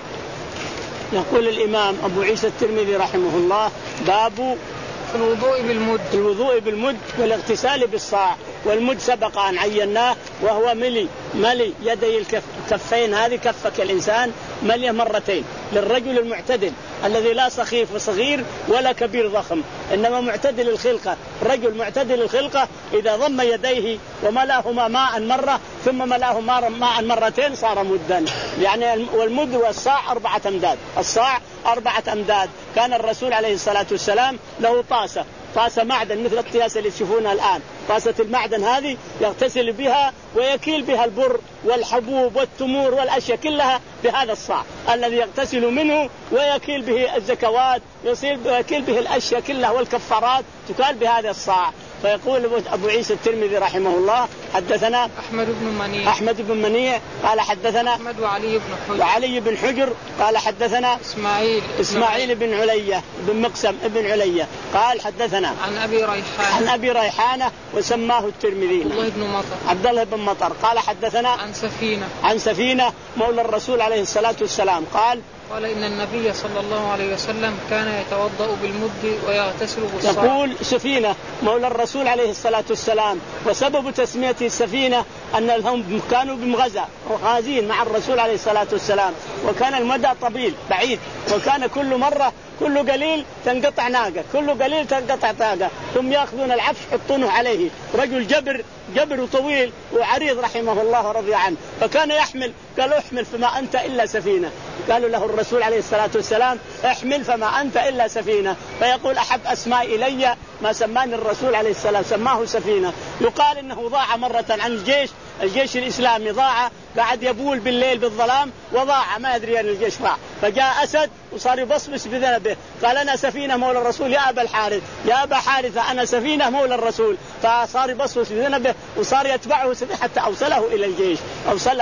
يقول الإمام أبو عيسى الترمذي رحمه الله باب الوضوء بالمد الوضوء بالمد والاغتسال بالصاع. والمد سبق أن عيناه وهو ملي ملي يدي الكفين هذه كفك الإنسان مليه مرتين للرجل المعتدل الذي لا سخيف وصغير ولا كبير ضخم إنما معتدل الخلقة. رجل معتدل الخلقة إذا ضم يديه وملاهما ماء مرة ثم ملاه ماء مرتين صار مدا. يعني والمد والصاع أربعة أمداد. الصاع أربعة أمداد. كان الرسول عليه الصلاة والسلام له طاسة طاسة معدن مثل الطياسة اللي تشوفونها الآن. طاسة المعدن هذه يغتسل بها ويكيل بها البر والحبوب والتمور والأشياء كلها بهذا الصاع الذي يغتسل منه ويكيل به الزكوات ويكيل به الأشياء كلها والكفارات تكال بهذا الصاع. فيقول أبو عيسى الترمذي رحمه الله حدثنا أحمد بن منيع أحمد بن منيع قال حدثنا أحمد وعلي بن حجر وعلي بن حجر قال حدثنا إسماعيل إسماعيل بن علية بن مقسم ابن علية قال حدثنا عن أبي ريحانة عن أبي ريحانة وسماه الترمذي عبد الله بن مطر عبد الله بن مطر قال حدثنا عن سفينة عن سفينة مولى الرسول عليه الصلاة والسلام قال قال إن النبي صلى الله عليه وسلم كان يتوضأ بالمد ويغتسل بالصاع. يقول سفينة مولى الرسول عليه الصلاة والسلام وسبب تسميته السفينة أنهم كانوا بمغزى وغازين مع الرسول عليه الصلاة والسلام وكان المدى طويل بعيد وكان كل مرة كل قليل تنقطع ناقة كل قليل تنقطع ناقة ثم يأخذون العفش يحطونه عليه. رجل جبر جبر طويل وعريض رحمه الله ورضي عنه فكان يحمل قالوا احمل فما أنت إلا سفينة. قالوا له الرسول عليه الصلاة والسلام احمل فما أنت إلا سفينة. فيقول أحب أسماء إلي ما سماني الرسول عليه السلام سماه سفينة. يقال إنه ضاع مرة عن الجيش الجيش الإسلامي ضاع قاعد يبول بالليل بالظلام وضاع ما يدري أن الجيش ضاع فجاء أسد وصار يبصبص بذنبه قال أنا سفينة مولى الرسول يا أبا الحارث يا أبا حارثة أنا سفينة مولى الرسول. فصار يبصبص بذنبه وصار يتبعه حتى أوصله إلى الجيش أوصل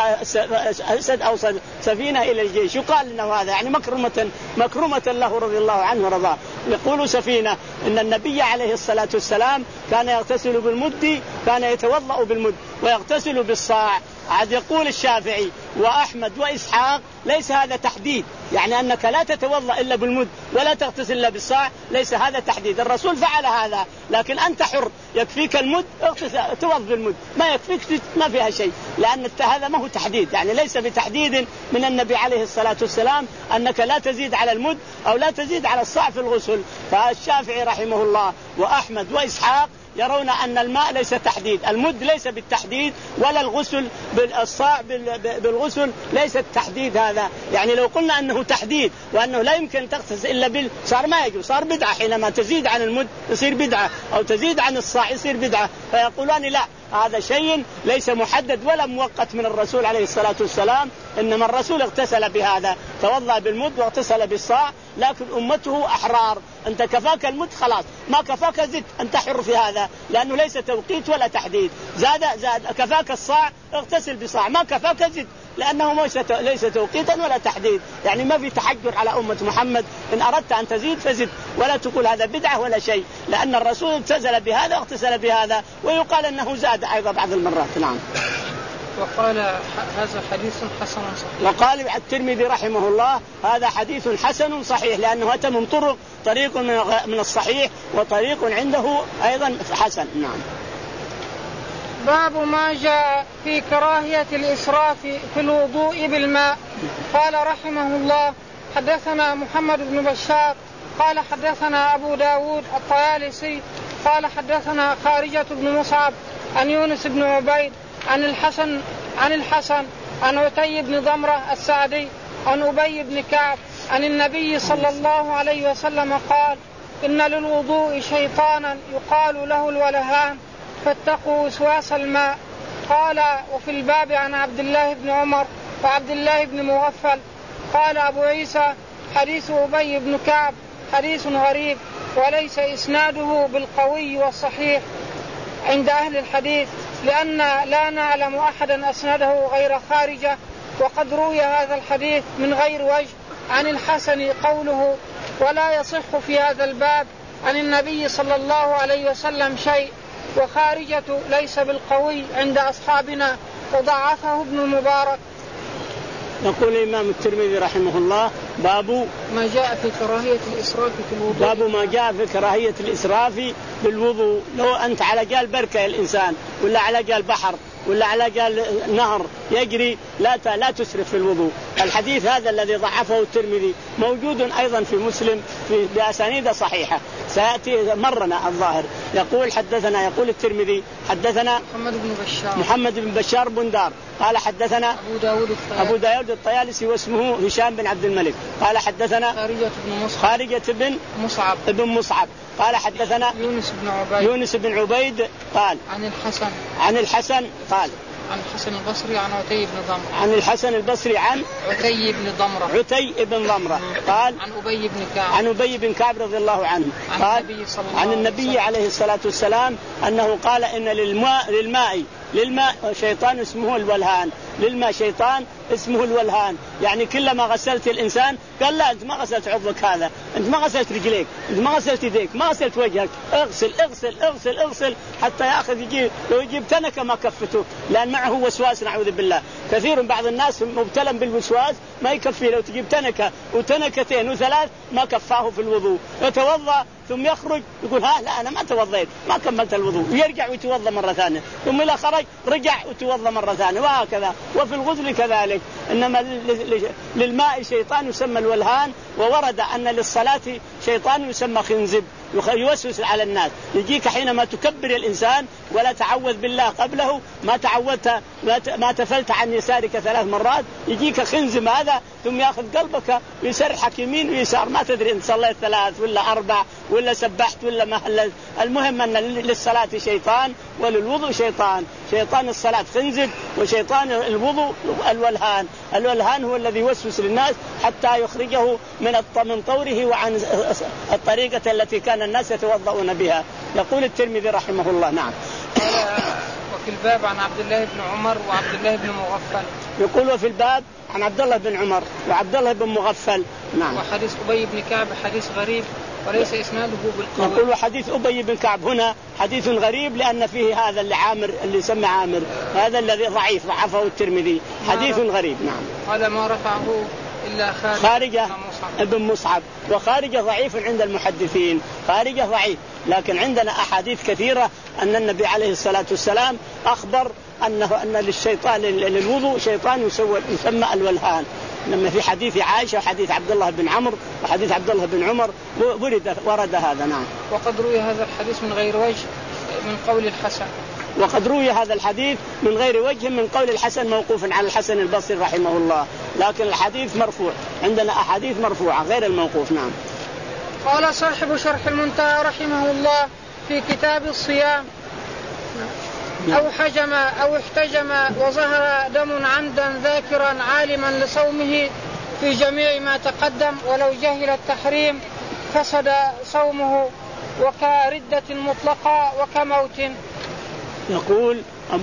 أسد أوصل سفينة إلى الجيش. يقال إنه هذا يعني مكرمة مكرمة له رضي الله عنه ورضاه. يقول سفينة إن النبي عليه الصلاة والسلام كان يغتسل بالمد كان يتوضأ بالمد ويغتسل بالصاع. عاد يقول الشافعي وأحمد وإسحاق ليس هذا تحديد يعني أنك لا تتوضأ إلا بالمد ولا تغتسل إلا بالصاع ليس هذا تحديد. الرسول فعل هذا لكن أنت حر يكفيك المد توضأ بالمد ما يكفيك ما فيها شيء لأن هذا ما هو تحديد يعني ليس بتحديد من النبي عليه الصلاة والسلام أنك لا تزيد على المد أو لا تزيد على الصاع في الغسل. فالشافعي رحمه الله وأحمد وإسحاق يرون أن الماء ليس تحديد، المد ليس بالتحديد ولا الغسل بالصاع بالغسل ليس التحديد هذا. يعني لو قلنا أنه تحديد وأنه لا يمكن تغتسل إلا بال صار ما يجوز، صار بدعة. حينما تزيد عن المد يصير بدعة، أو تزيد عن الصاع يصير بدعة. فيقولون لا، هذا شيء ليس محدد ولا مؤقت من الرسول عليه الصلاة والسلام، إنما الرسول اغتسل بهذا، توضأ بالمد واغتسل بالصاع، لكن أمته أحرار. أنت كفاك المد خلاص، ما كفاك زد، أنت حر في هذا، لأنه ليس توقيت ولا تحديد. زاد زاد كفاك الصاع اغتسل بصاع، ما كفاك زد، لأنه ليس توقيتا ولا تحديد. يعني ما في تحجر على أمة محمد، إن أردت أن تزيد فزد، ولا تقول هذا بدعة ولا شيء، لأن الرسول اغتسل بهذا واغتسل بهذا، ويقال أنه زاد أيضا بعض المرات. نعم. وقال هذا حديث حسن صحيح. وقال الترمذي رحمه الله هذا حديث حسن صحيح، لأنه أتى من طرق، طريق من الصحيح وطريق عنده أيضا حسن. نعم. باب ما جاء في كراهية الإسراف في الوضوء بالماء. قال رحمه الله حدثنا محمد بن بشار قال حدثنا أبو داود الطيالسي قال حدثنا خارجة بن مصعب عن يونس بن عبيد عن الحسن عن الحسن عن عتي بن ضمرة السعدي عن أبي بن كعب عن النبي صلى الله عليه وسلم قال: إن للوضوء شيطانا يقال له الولهان فاتقوا وسواس الماء. قال: وفي الباب عن عبد الله بن عمر وعبد الله بن مغفل. قال أبو عيسى: حديث أبي بن كعب حديث غريب، وليس إسناده بالقوي والصحيح عند أهل الحديث، لأن لا نعلم أحدا أسنده غير خارجة. وقد روي هذا الحديث من غير وجه عن الحسن قوله: ولا يصح في هذا الباب عن النبي صلى الله عليه وسلم شيء. وخارجة ليس بالقوي عند أصحابنا، وضعفه ابن المبارك. يقول الإمام الترمذي رحمه الله: باب ما جاء في كراهية الإسراف في الوضوء. باب ما جاء في كراهية الإسراف بالوضوء. لو أنت على جال بركة الإنسان، ولا على جال بحر، ولا على جال نهر يجري، لا لا تسرف في الوضوء. الحديث هذا الذي ضعفه الترمذي موجود أيضا في مسلم في بأسانيد صحيحة، سيأتي مرنا الظاهر. يقول حدثنا يقول الترمذي حدثنا محمد بن بشار محمد بن بشار بندار قال حدثنا أبو داود الطيالسي, أبو داود الطيالسي واسمه هشام بن عبد الملك قال حدثنا خارجة بن مصعب خارجة بن مصعب بن مصعب قال حدثنا يونس بن عبيد يونس بن عبيد قال عن الحسن عن الحسن قال عن الحسن البصري عن عتي بن ضمرة عن الحسن البصري عن عتي بن ضمرة عتي بن ضمرة قال عن أبي بن كعب عن أبي بن كعب رضي الله عنه عن قال النبي صلى الله عن النبي عليه الصلاة والسلام أنه قال: إن للماء للماء للماء شيطان اسمه الولهان. للماء شيطان اسمه الولهان، يعني كلما غسلت الإنسان قال: لا أنت ما غسلت عضوك هذا، أنت ما غسلت رجليك، أنت ما غسلت يديك، ما غسلت وجهك، اغسل اغسل اغسل اغسل حتى يأخذ يجيب، لو يجيب تنكة ما كفته، لأن معه وسواس نعوذ بالله. كثير بعض الناس مبتلى بالوسواس ما يكفي، لو تجيب تنكة وتنكتين وثلاث ما كفاه في الوضوء، يتوضأ ثم يخرج يقول: ها لا أنا ما توضيت، ما كملت الوضوء، ويرجع ويتوضأ مرة ثانية، ثم إذا خرج رجع وتوضأ مرة ثانية، وهكذا. وفي الغسل كذلك. إنما للماء شيطان يسمى الولهان، وورد أن للصلاة شيطان يسمى خنزب يوسوس على الناس، يجيك حينما تكبر الإنسان ولا تعوذ بالله قبله، ما تعوذت ما تفلت عن يسارك ثلاث مرات، يجيك خنزب هذا ثم يأخذ قلبك ويسرحك يمين ويسار، ما تدري إن صليت ثلاث ولا أربع ولا سبحت ولا ما هللت. المهم أن للصلاة شيطان وللوضوء شيطان. شيطان الصلاة خنزب، وشيطان الوضوء الولهان. الولهان هو الذي يوسوس للناس حتى يخرجه من من طوره وعن الطريقة التي كان الناس يتوضؤون بها. يقول الترمذي رحمه الله: نعم. وفي الباب عن عبد الله بن عمر وعبد الله بن مغفل. يقول وفي الباب عن عبد الله بن عمر وعبد الله بن مغفل. نعم. وحديث أبي بن كعب حديث غريب، وليس إسناده بالقوي. يقول حديث أبي بن كعب هنا حديث غريب، لأن فيه هذا اللي عامر اللي يسمى عامر، هذا الذي ضعيف ضعفه الترمذي، حديث غريب. نعم. هذا ما رفعه إلا خارجة, خارجة ابن مصعب، وخارجة ضعيف عند المحدثين، خارجة ضعيف. لكن عندنا أحاديث كثيرة أن النبي عليه الصلاة والسلام أخبر أنه أن للشيطان للوضوء شيطان يسمى الولهان، لما في حديث عائشة وحديث عبد الله بن عمرو وحديث عبد الله بن عمر ورد ورد هذا. نعم. وقد روي هذا الحديث من غير وجه من قول الحسن. وقد روي هذا الحديث من غير وجه من قول الحسن موقوفا على الحسن البصري رحمه الله، لكن الحديث مرفوع، عندنا أحاديث مرفوعة غير الموقوف. نعم. قال صاحب شرح المنتهى رحمه الله في كتاب الصيام: أو حجم أو احتجم وظهر دم عمدا ذاكرا عالما لصومه في جميع ما تقدم ولو جهل التحريم فسد صومه وكردة مطلقة وكموت. يقول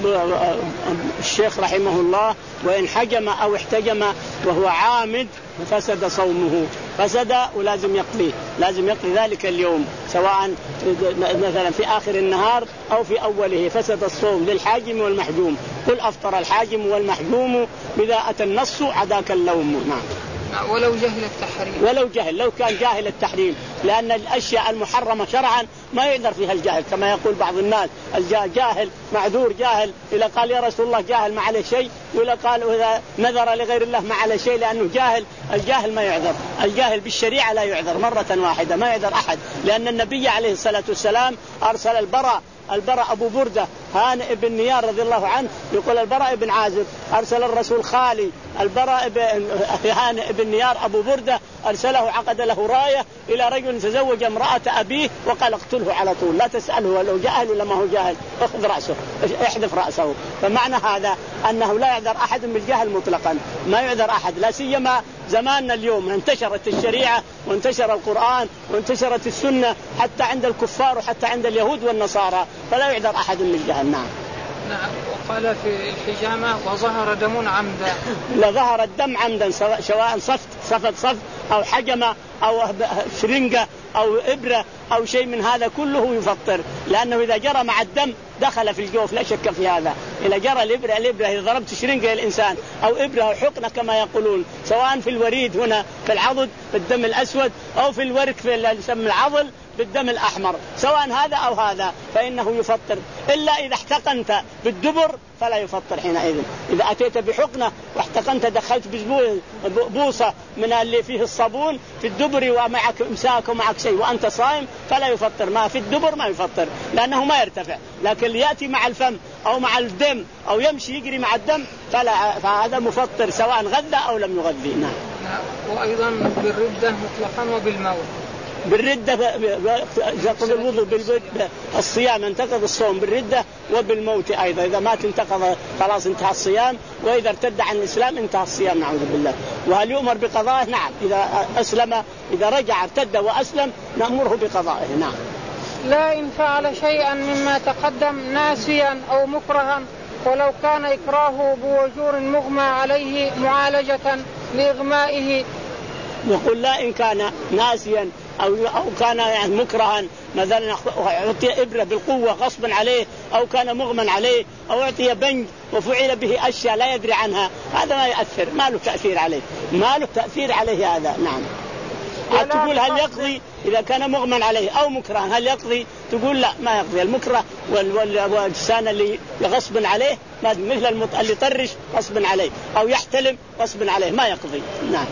الشيخ رحمه الله: وإن حجم أو احتجم وهو عامد فسد صومه، فسد ولازم يقضيه، لازم يقضي ذلك اليوم سواء مثلا في آخر النهار أو في أوله، فسد الصوم للحاجم والمحجوم. قل أفطر الحاجم والمحجوم بذا أتى النص عداك اللوم. نعم. ولو جهل التحريم، ولو جهل، لو كان جاهل التحريم، لأن الأشياء المحرمة شرعا ما يقدر فيها الجاهل، كما يقول بعض الناس الجاهل معذور جاهل، إذا قال يا رسول الله جاهل ما عليه شيء، وإذا قال إذا نذر لغير الله ما عليه شيء، لأنه جاهل. الجاهل ما يعذر، الجاهل بالشريعة لا يعذر مرة واحدة، ما يعذر أحد، لأن النبي عليه الصلاة والسلام أرسل البراء البراء أبو بردة هانئ بن نيار رضي الله عنه، يقول البراء بن عازب أرسل الرسول خالي البراء بن هانئ بن نيار أبو بردة، أرسله عقد له راية إلى رجل تزوج امرأة أبيه وقال اقتله على طول، لا تسأله لو جاهل ولا ما هو جاهل، اخذ رأسه احذف رأسه. فمعنى هذا أنه لا يعذر أحد بالجهل مطلقا، ما يعذر أحد، لا سيما زماننا اليوم انتشرت الشريعة وانتشر القرآن وانتشرت السنة حتى عند الكفار وحتى عند اليهود والنصارى، فلا يعذر أحد بالجهل. نعم. نعم. وقال في الحجامة وظهر دم عمدا، لا ظهر الدم عمدا سواء صفت صفت صف أو حجمة أو شرنجة أو إبرة أو شيء من هذا كله يفطر، لأنه إذا جرى مع الدم دخل في الجوف لا شك في هذا. إذا جرى الإبرة الإبرة إذا ضربت شرنجة الإنسان أو إبرة أو حقنة كما يقولون، سواء في الوريد هنا في العضد بالدم الأسود أو في الورك في السم العضل بالدم الأحمر، سواء هذا أو هذا فإنه يفطر، إلا إذا احتقنت بالدبر فلا يفطر حينئذ. إذا أتيت بحقنة واحتقنت دخلت بوصة من اللي فيه الصابون في الدبر ومعك إمساك ومعك شيء وأنت صائم فلا يفطر، ما في الدبر ما يفطر لأنه ما يرتفع، لكن اللي يأتي مع الفم أو مع الدم أو يمشي يجري مع الدم فلا، فهذا مفطر سواء غذى أو لم يغذي. نعم. وأيضا بالردة مطلقا وبالموت. بالردة ينتقض الوضوء، بالصيام ينتقض الصوم بالردة وبالموت أيضا، إذا مات انتقض خلاص انتهى الصيام، وإذا ارتد عن الإسلام انتهى الصيام نعوذ بالله. وهل يؤمر بقضائه؟ نعم، إذا أسلم إذا رجع ارتد وأسلم نأمره بقضائه. نعم. لا إن فعل شيئا مما تقدم ناسيا أو مكرها ولو كان إكراهه بوجور مغمى عليه معالجة لإغمائه. نقول لا إن كان ناسيا أو أو كان يعني مكرها، مثلا أعطي إبرة بالقوة غصبا عليه، أو كان مغمى عليه، أو أعطي بنج وفعل به أشياء لا يدري عنها، هذا ما يؤثر، ما له تأثير عليه، ما له تأثير عليه هذا. نعم. تقول هل يقضي إذا كان مغمى عليه أو مكرها هل يقضي؟ تقول لا ما يقضي. المكره والإنسان اللي غصب عليه مثل المط... اللي طرش غصب عليه أو يحتلم غصب عليه ما يقضي. نعم.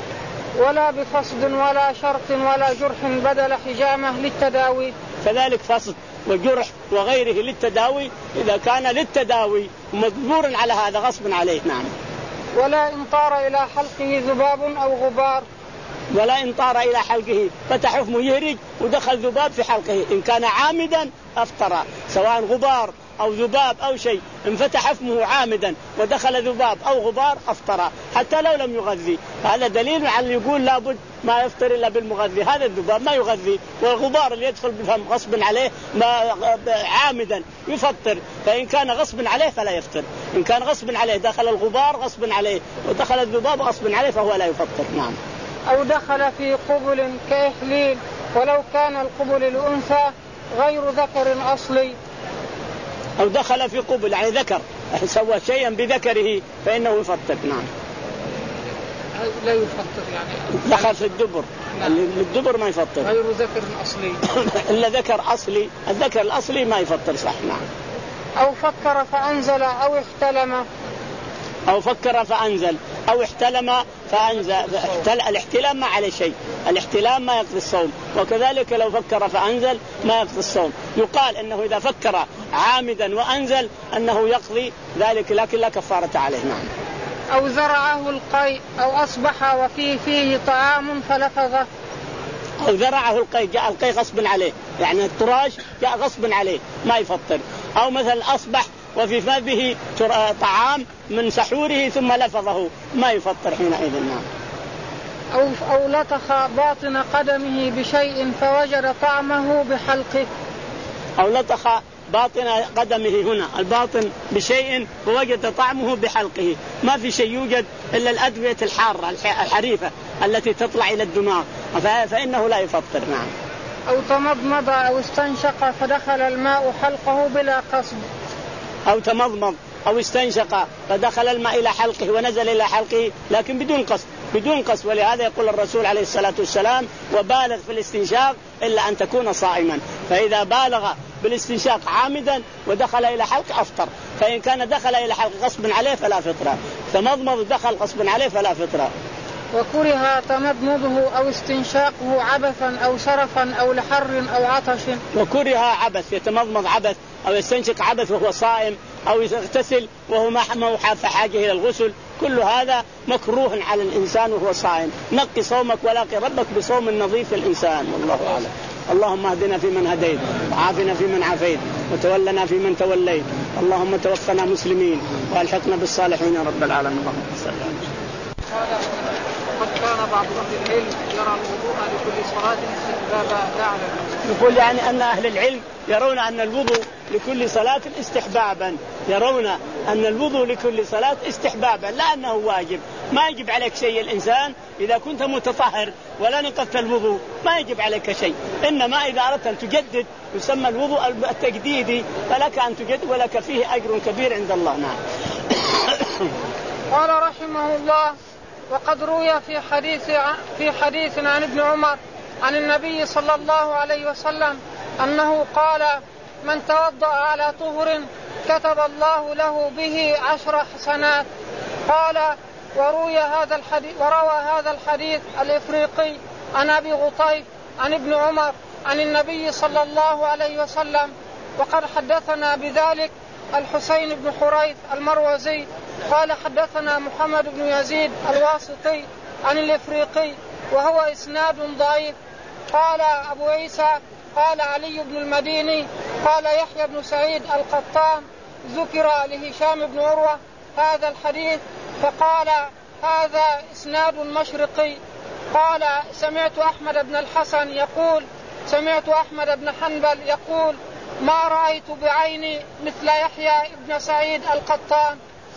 ولا بفصد ولا شرط ولا جرح بدل حجامة للتداوي. كذلك فصد وجرح وغيره للتداوي إذا كان للتداوي مجبور على هذا غصب عليه. نعم. ولا إن طار إلى حلقه ذباب أو غبار. ولا إن طار إلى حلقه فتح فمه يهرج ودخل ذباب في حلقه، إن كان عامدا أفطر، سواء غبار أو ذباب أو شيء، إن فتح فمه عامدا ودخل ذباب أو غبار أفطر حتى لو لم يغذي. هذا دليل على اللي يقول لابد ما يفطر إلا بالمغذي. هذا الذباب ما يغذي، والغبار اللي يدخل بفم غصب عليه ما عامدا يفطر، فإن كان غصب عليه فلا يفطر. إن كان غصب عليه دخل الغبار غصب عليه ودخل الذباب غصب عليه فهو لا يفطر. نعم. أو دخل في قبل كإحليل ولو كان القبل الأنثى غير ذكر أصلي. أو دخل في قبل يعني ذكر سوى شيئا بذكره فإنه يفطر. نعم. لا يفطر يعني دخل في الدبر. نعم. الدبر ما يفطر غير ذكر أصلي إلا ذكر أصلي، الذكر الأصلي ما يفطر. صح. نعم. أو فكر فأنزل أو احتلم. أو فكر فأنزل أو احتلم فأنزل الاحتلام ما عليه شيء، الاحتلام ما يقضي الصوم، وكذلك لو فكر فأنزل ما يقضي الصوم. يقال إنه إذا فكر عامدا وأنزل أنه يقضي ذلك، لكن لا كفارة عليه. نعم. أو زرعه القيء أو أصبح وفيه فيه طعام فلفظه. أو زرعه القيء، جاء القيء غصب عليه، يعني التراش جاء غصب عليه ما يفطر. أو مثلا أصبح وفي فمه طعام من سحوره ثم لفظه ما يفطر حينئذ. نعم. أو أو لطخ باطن قدمه بشيء فوجد طعمه بحلقه. أو لطخ باطن قدمه، هنا الباطن بشيء فوجد طعمه بحلقه، ما في شيء يوجد إلا الأدوية الحارة الحريفة التي تطلع إلى الدماغ، فإنه لا يفطر. نعم. أو تمضمض أو استنشق فدخل الماء حلقه بلا قصد. أو تمضمض أو استنشق فدخل الماء إلى حلقه ونزل إلى حلقه لكن بدون قصد، بدون قصد. ولهذا يقول الرسول عليه الصلاة والسلام: وبالغ في الاستنشاق إلا أن تكون صائما. فإذا بالغ بالاستنشاق عامدا ودخل إلى حلق أفطر، فإن كان دخل إلى حلق غصب عليه فلا فطر، تمضمض دخل غصب عليه فلا فطر. وكره تمضمضه أو استنشاقه عبثا أو سرفا أو لحر أو عطش. وكره عبث، يتمضمض عبث أو يستنشق عبث وهو صائم، أو يغتسل وهو ما في حاجة إلى الغسل، كل هذا مكروه على الإنسان وهو صائم. نقي صومك ولاقي ربك بصوم نظيف الإنسان، والله أعلم. اللهم اهدنا فيمن هديت، وعافنا فيمن عافيت، وتولنا فيمن توليت، اللهم توفنا مسلمين والحقنا بالصالحين يا رب العالمين. اللهم صل على محمد. قد كان بعض أهل العلم يرى الوضوء لكل صلاة استحبابا لا على الوجوب. يقول يعني أن أهل العلم يرون أن الوضوء لكل صلاة استحبابا، يرون أن الوضوء لكل صلاة استحبابا لا أنه واجب. ما يجب عليك شيء الإنسان إذا كنت متطهر ولا نقضت الوضوء، ما يجب عليك شيء، إنما إذا أردت أن تجدد يسمى الوضوء التجديدي، فلك أن تجدد ولك فيه أجر كبير عند الله. نعم. قال رحمه الله: وقد روي في حديث في حديث عن ابن عمر عن النبي صلى الله عليه وسلم أنه قال: من توضأ على طهر كتب الله له به عشر حسنات. قال: وروي هذا الحديث وروى هذا الحديث الإفريقي عن أبي غطيف عن ابن عمر عن النبي صلى الله عليه وسلم. وقد حدثنا بذلك الحسين بن حريث المروزي قال: حدثنا محمد بن يزيد الواسطي عن الإفريقي وهو إسناد ضعيف. قال أبو عيسى: قال علي بن المديني قال يحيى بن سعيد القطان ذكر لهشام بن عروة هذا الحديث فقال: هذا إسناد مشرقي. قال: سمعت أحمد بن الحسن يقول سمعت أحمد بن حنبل يقول: ما رأيت بعيني مثل يحيى بن سعيد القطان.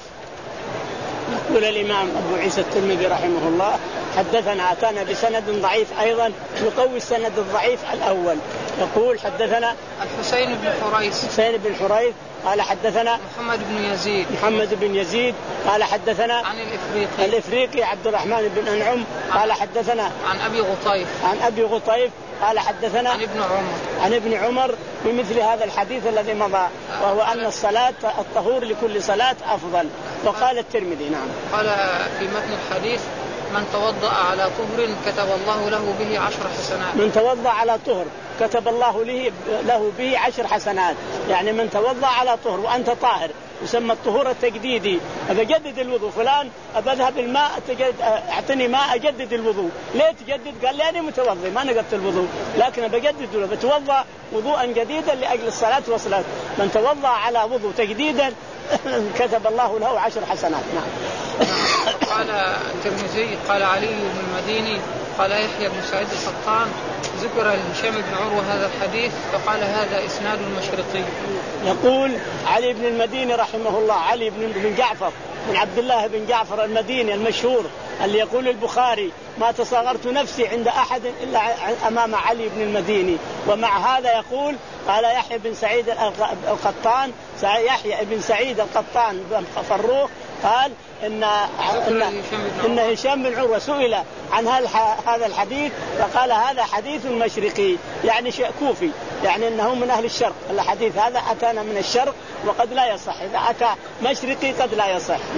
يقول الإمام أبو عيسى الترمذي رحمه الله: حدثنا، أتانا بسند ضعيف أيضا يقوي السند الضعيف الأول. يقول: حدثنا الحسين بن حريث حسين بن حريث قال حدثنا محمد بن يزيد محمد بن يزيد قال حدثنا عن الإفريقي الإفريقي عبد الرحمن بن أنعم قال حدثنا عن أبي غطيف عن أبي غطيف قال حدثنا عن ابن عمر عن ابن عمر بمثل هذا الحديث الذي مضى، وهو أن الصلاة الطهور لكل صلاة أفضل. وقال الترمذي: نعم. قال في متن الحديث: من توضأ على طهر كتب الله له به عشر حسنات. من توضأ على طهر كتب الله له له به عشر حسنات، يعني من توضأ على طهر وأنت طاهر يسمى الطهور التجديدي. أجدد الوضوء، فلان أذهب الماء أعطني ماء أجدد الوضوء. ليه تجدد؟ قال لي أنا متوضئ ما نقضت الوضوء، لكن بجدد الوضوء، بتوضأ وضوءا جديدا لأجل الصلاة والصلاة. من توضأ على وضوء تجديدا كتب الله له عشر حسنات. نعم. قال الترمذي: قال علي بن المديني قال يحيى بن سعيد القطان ذكر لهشام بن عروة هذا الحديث فقال: هذا إسناد مشرقي. يقول علي بن المديني رحمه الله، علي بن جعفر بن عبد الله بن جعفر المديني المشهور اللي يقول البخاري: ما تصغرت نفسي عند أحد إلا أمام علي بن المديني. ومع هذا يقول: قال يحيى بن سعيد القطان يحيى بن سعيد القطان بن فروخ قال إن إن, إن هشام بن عروة سئل عن هذا الحديث فقال: هذا حديث مشرقي، يعني شيء كوفي، يعني إنه من أهل الشرق. الحديث هذا أتانا من الشرق وقد لا يصح، إذا أتى مشرقي قد لا يصح. نعم.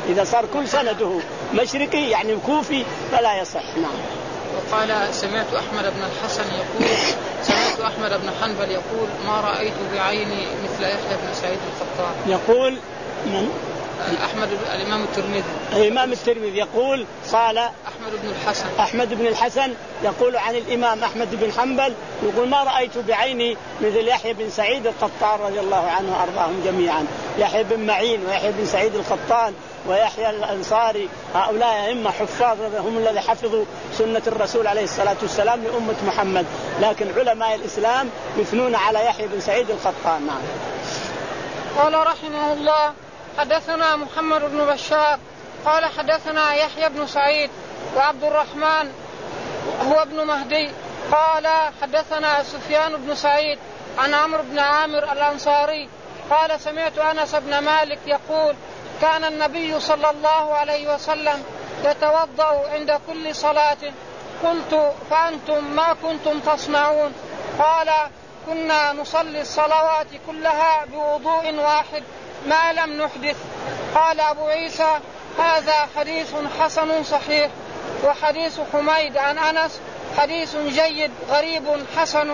إذا صار كل سنده مشرقي يعني كوفي فلا يصح. نعم. وقال سمعت أحمد بن الحسن يقول سمعت أحمد بن حنبل يقول ما رأيت بعيني مثل يحيى بن سعيد القطان. يقول من؟ أحمد الإمام الترمذي. الإمام الترمذي يقول قال أحمد بن الحسن أحمد بن الحسن يقول عن الإمام أحمد بن حنبل يقول ما رأيت بعيني مثل يحيى بن سعيد القطان رضي الله عنه وأرضاهم جميعا. يحيى بن معين ويحيى بن سعيد القطان ويحيى الأنصاري هؤلاء أئمة حفاظ هم الذين حفظوا سنة الرسول عليه الصلاة والسلام لأمة محمد، لكن علماء الإسلام يثنون على يحيى بن سعيد القطان. نعم. قال رحمه الله حدثنا محمد بن بشار قال حدثنا يحيى بن سعيد وعبد الرحمن هو ابن مهدي قال حدثنا سفيان بن سعيد عن عمرو بن عامر الأنصاري قال سمعت أنس بن مالك يقول كان النبي صلى الله عليه وسلم يتوضأ عند كل صلاة. قلت فأنتم ما كنتم تصنعون؟ قال كنا نصلي الصلوات كلها بوضوء واحد ما لم نحدث. قال أبو عيسى هذا حديث حسن صحيح. وحديث حميد عن أنس حديث جيد غريب حسن.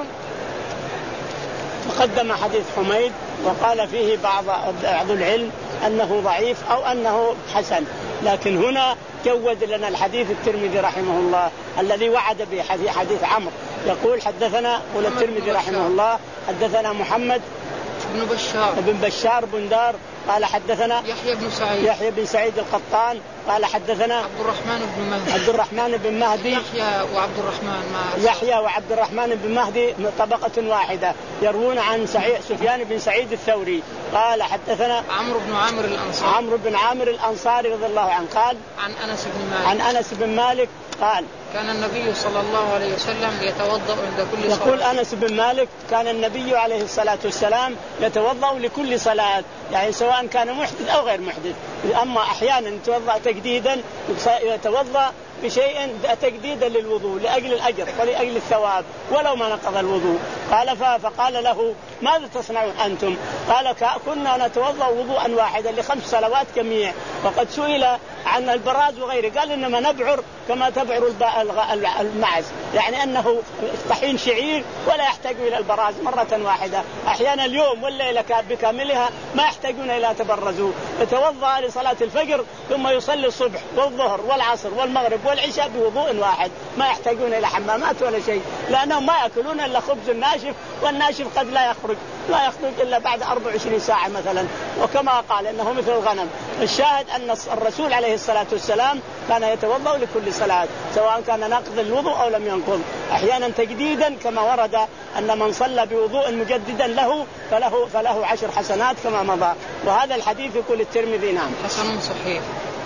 تقدم حديث حميد وقال فيه بعض بعض العلم أنه ضعيف أو أنه حسن، لكن هنا جود لنا الحديث الترمذي رحمه الله الذي وعد به حديث عمرو. يقول حدثنا قول الترمذي رحمه الله حدثنا محمد بن بشار بن بشار بن دار قال حدثنا يحيى بن سعيد يحيى بن سعيد القطان قال حدثنا عبد الرحمن بن مهدي عبد الرحمن بن مهدي يحيى وعبد الرحمن ما يحيى وعبد الرحمن بن مهدي طبقة واحدة يروون عن سعيد سفيان بن سعيد الثوري قال حدثنا عمرو بن عامر الأنصاري عمرو بن عامر الأنصاري رضي الله عنه قال عن أنس بن مالك عن أنس بن مالك قال كان النبي صلى الله عليه وسلم يتوضأ عند كل صلاة. يقول أنس بن مالك كان النبي عليه الصلاة والسلام يتوضأ لكل صلاة، يعني سواء كان محدث أو غير محدث. أما أحيانا يتوضأ تجديدا يتوضأ بشيء تجديدا للوضوء لأجل الأجر ولأجل الثواب ولو ما نقض الوضوء. قال فقال له ماذا تصنعون أنتم؟ قال كنا نتوضأ وضوءا واحدا لخمس صلوات جميع. وقد سئل عن البراز وغيره قال إنما نبعر كما تبعر المعز، يعني أنه طحين شعير ولا يحتاج إلى البراز مرة واحدة. أحيانا اليوم والليلة بكاملها ما يحتاجون إلى تبرزوا. يتوضأ لصلاة الفجر ثم يصلي الصبح والظهر والعصر والمغرب والعشاء بوضوء واحد، ما يحتاجون إلى حمامات ولا شيء، لأنهم ما يأكلون إلا خبز الناشف، والناشف قد لا يخرج لا يخرج إلا بعد أربع وعشرين ساعة مثلا، وكما قال إنه مثل الغنم. الشاهد أن الرسول عليه الصلاة والسلام كان يتوضأ لكل صلاة سواء كان ناقض الوضوء أو لم ينقض، أحيانا تجديدا كما ورد أن من صلى بوضوء مجددا له فله, فله عشر حسنات كما مضى. وهذا الحديث يقول الترمذي نعم حسن صحيح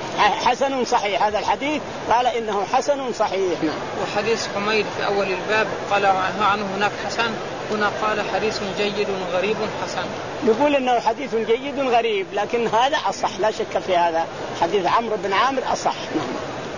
حسن صحيح. هذا الحديث قال إنه حسن صحيح. نعم. وحديث حميد في أول الباب قال عنه هناك حسن، هنا قال حديث جيد غريب حسن. يقول إنه حديث جيد غريب، لكن هذا أصح لا شك في هذا. حديث عمرو بن عامر أصح. نعم.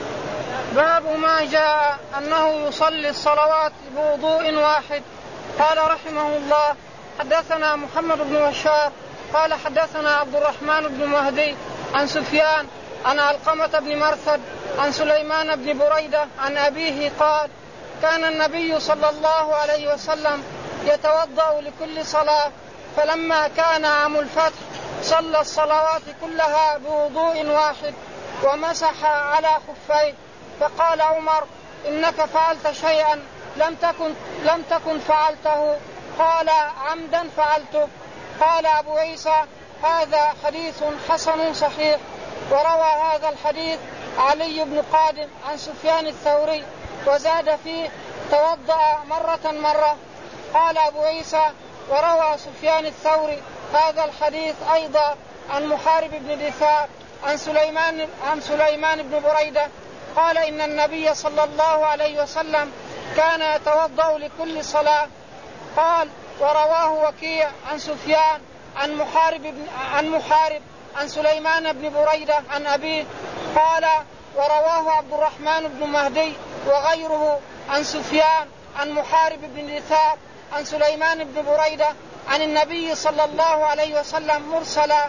باب ما جاء أنه يصلي الصلوات بوضوء واحد. قال رحمه الله حدثنا محمد بن بشار قال حدثنا عبد الرحمن بن مهدي عن سفيان عن علقمة بن مرثد عن سليمان بن بريدة عن أبيه قال كان النبي صلى الله عليه وسلم يتوضأ لكل صلاة، فلما كان عام الفتح صلى الصلوات كلها بوضوء واحد ومسح على خفيه. فقال عمر إنك فعلت شيئا لم تكن, لم تكن فعلته. قال عمدا فعلته. قال أبو عيسى هذا حديث حسن صحيح. وروى هذا الحديث علي بن قادم عن سفيان الثوري وزاد فيه توضأ مرة مرة. قال أبو عيسى وروى سفيان الثوري هذا الحديث أيضا عن محارب بن دثار عن سليمان, عن سليمان بن بريدة قال إن النبي صلى الله عليه وسلم كان يتوضأ لكل صلاة. قال ورواه وكيع عن سفيان عن محارب, عن محارب عن سليمان بن بريدة عن أبيه. قال ورواه عبد الرحمن بن مهدي وغيره عن سفيان عن محارب بن دثار عن سليمان بن بريدة عن النبي صلى الله عليه وسلم مرسلا.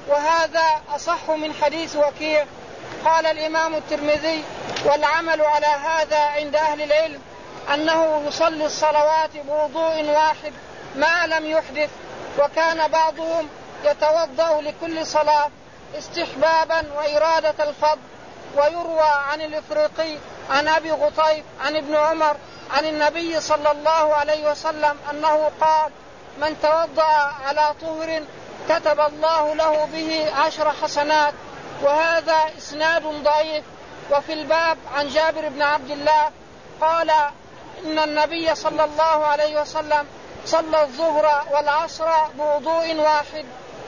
وهذا أصح من حديث وكيع. قال الإمام الترمذي: والعمل على هذا عند أهل العلم أنه يصلي الصلوات بوضوء واحد ما لم يحدث، وكان بعضهم يتوضأ لكل صلاة استحبابا وإرادة الفضل. ويروى عن الإفريقي عن أبي غطيف عن ابن عمر عن النبي صلى الله عليه وسلم أنه قال: من توضأ على طهر كتب الله له به عشر حسنات. وهذا إسناد ضعيف. وفي الباب عن جابر بن عبد الله قال إن النبي صلى الله عليه وسلم صلى الظهر والعصر بوضوء واحد.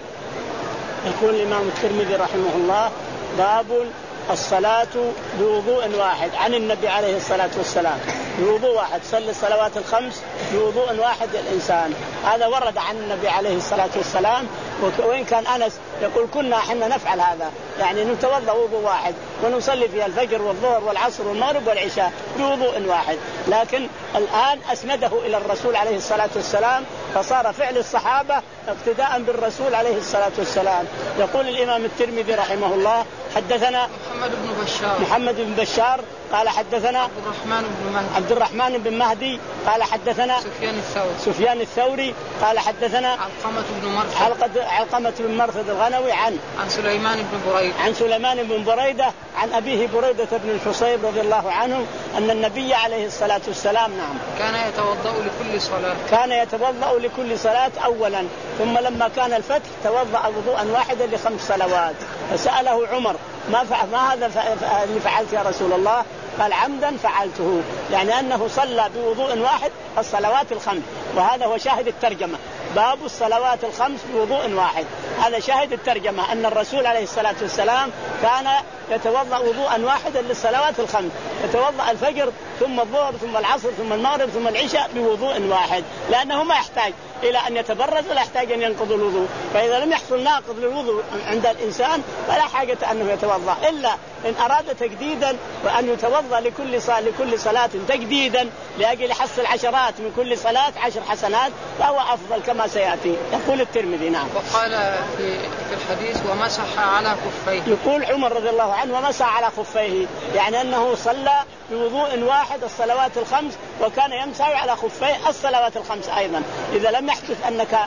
يقول الإمام الترمذي رحمه الله: باب الصلاة بوضوء واحد، عن النبي عليه الصلاة والسلام بوضوء واحد، صلي الصلوات الخمس بوضوء واحد الإنسان. هذا ورد عن النبي عليه الصلاة والسلام. وإن كان أنس يقول كنا حنا نفعل هذا، يعني نتوضأ وضوء واحد ونصلي فيها الفجر والظهر والعصر والمغرب والعشاء بوضوء واحد، لكن الآن أسنده إلى الرسول عليه الصلاة والسلام، فصار فعل الصحابة اقتداء بالرسول عليه الصلاة والسلام. يقول الإمام الترمذي رحمه الله: حدثنا محمد بن بشار محمد بن بشار قال حدثنا عبد الرحمن بن مهدي عبد الرحمن بن مهدي قال حدثنا سفيان الثوري سفيان الثوري قال حدثنا علقمة بن مرثد علقمة بن مرثد الغنوي عن عن سليمان بن بريدة عن سليمان بن بريدة عن أبيه بريدة بن الحصيب رضي الله عنه أن النبي عليه الصلاة والسلام نعم كان يتوضأ لكل صلاة كان يتوضأ لكل صلاة أولا، ثم لما كان الفتح توضأ وضوءا واحدا لخمس صلوات. فسأله عمر: ما فعل ما هذا اللي فعلت يا رسول الله؟ قال: عمدا فعلته، يعني أنه صلى بوضوء واحد الصلوات الخمس. وهذا هو شاهد الترجمة، باب الصلوات الخمس بوضوء واحد. هذا شاهد الترجمة أن الرسول عليه الصلاة والسلام كان يتوضأ وضوءا واحدا للصلوات الخمس، يتوضأ الفجر ثم الظهر ثم العصر ثم المغرب ثم العشاء بوضوء واحد، لأنه ما يحتاج إلى أن يتبرز ولا يحتاج أن ينقض الوضوء. فإذا لم يحصل ناقض للوضوء عند الإنسان فلا حاجة أنه يتوضأ، إلا إن أراد تجديدا وأن يتوضأ لكل صلاة لكل صلاة تجديدا لأجل يحصل عشرات من كل صلاة عشر حسنات فهو أفضل كما سيأتي. يقول الترمذي نعم. وقال في في الحديث: ومسح على خفيه. يقول عمر رضي الله عنه: ومسح على خفيه، يعني أنه صلى بوضوء واحد الصلوات الخمس وكان يمسح على خفيه الصلوات الخمس أيضا. إذا لم يحدث أنك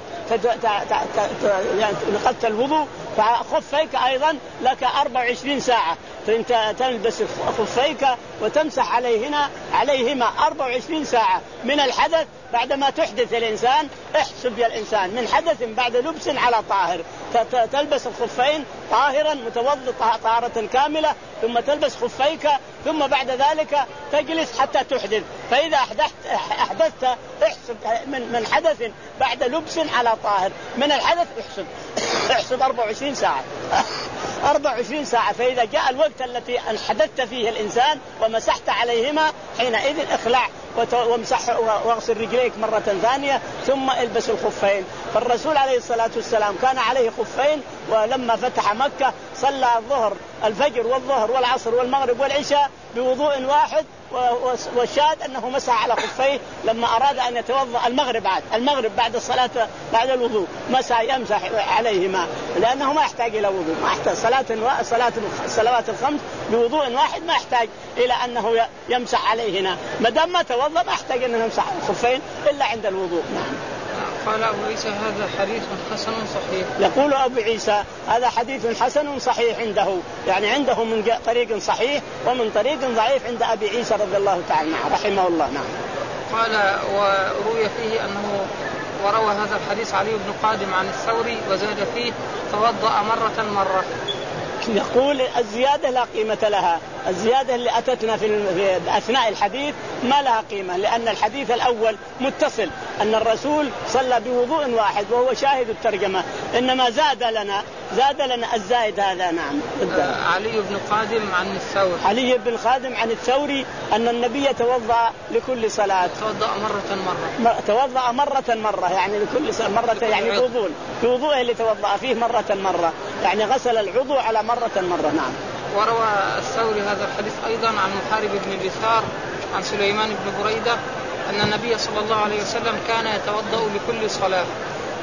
نقضت الوضوء فخفيك أيضا لك أربع وعشرين ساعة، فأنت تلبس خفيك وتمسح عليهما عليهما أربع وعشرين ساعة من الحدث. بعدما تحدث الإنسان احسب يا الإنسان من حدث بعد لبس على طاهر، تلبس الخفين طاهرا متوضئ طهارة كاملة، ثم تلبس خفيك، ثم بعد ذلك تجلس حتى تحدث. فإذا أحدثت, أحدثت احسب من, من حدث بعد لبس على طاهر من الحدث احسب احسب أربع وعشرين ساعة أربع وعشرين ساعة. فإذا جاء الوقت التي حدثت فيه الإنسان ومسحت عليهما حينئذ اخلع وامسح واغسل رجليك مرة ثانية ثم البس الخفين. فالرسول عليه الصلاة والسلام كان عليه خفين، ولما فتح مكة صلى الظهر الفجر والظهر والعصر والمغرب والعشاء بوضوء واحد، والشاهد أنه مسح على خفيه لما أراد أن يتوضأ المغرب بعد المغرب بعد الصلاة بعد الوضوء مسح يمسح عليهما، لأنه ما يحتاج إلى وضوء، ما يحتاج صلاة صلاة الصلوات الخمس بوضوء واحد ما يحتاج إلى أنه يمسح عليهما، ما دام ما توضأ ما يحتاج أنه يمسح الخفين إلا عند الوضوء. نعم. قال أبو عيسى: هذا حديث حسن صحيح. يقول أبو عيسى: هذا حديث حسن صحيح عنده، يعني عنده من طريق صحيح ومن طريق ضعيف عند أبي عيسى رضي الله تعالى رحمه الله. نعم. قال: وروي فيه أنه وروى هذا الحديث علي بن قادم عن الثوري وزاد فيه: توضأ مرة مرة. يقول الزيادة لا قيمة لها، الزيادة اللي أتتنا في أثناء الحديث ما لها قيمة، لأن الحديث الأول متصل أن الرسول صلى بوضوء واحد وهو شاهد الترجمة، إنما زاد لنا زاد لنا الزائد هذا. نعم. علي بن قادم عن الثوري علي بن قادم عن الثوري أن النبي توضأ لكل صلاة توضأ مرة مرة توضأ مرة مرة يعني لكل صلاة مرة، يعني بوضوء بوضوءه اللي توضأ فيه مرة مرة، يعني غسل العضو على مرة مرة. نعم. وروى الثوري هذا الحديث أيضا عن محارب بن بثار عن سليمان بن بريدة أن النبي صلى الله عليه وسلم كان يتوضأ لكل صلاة،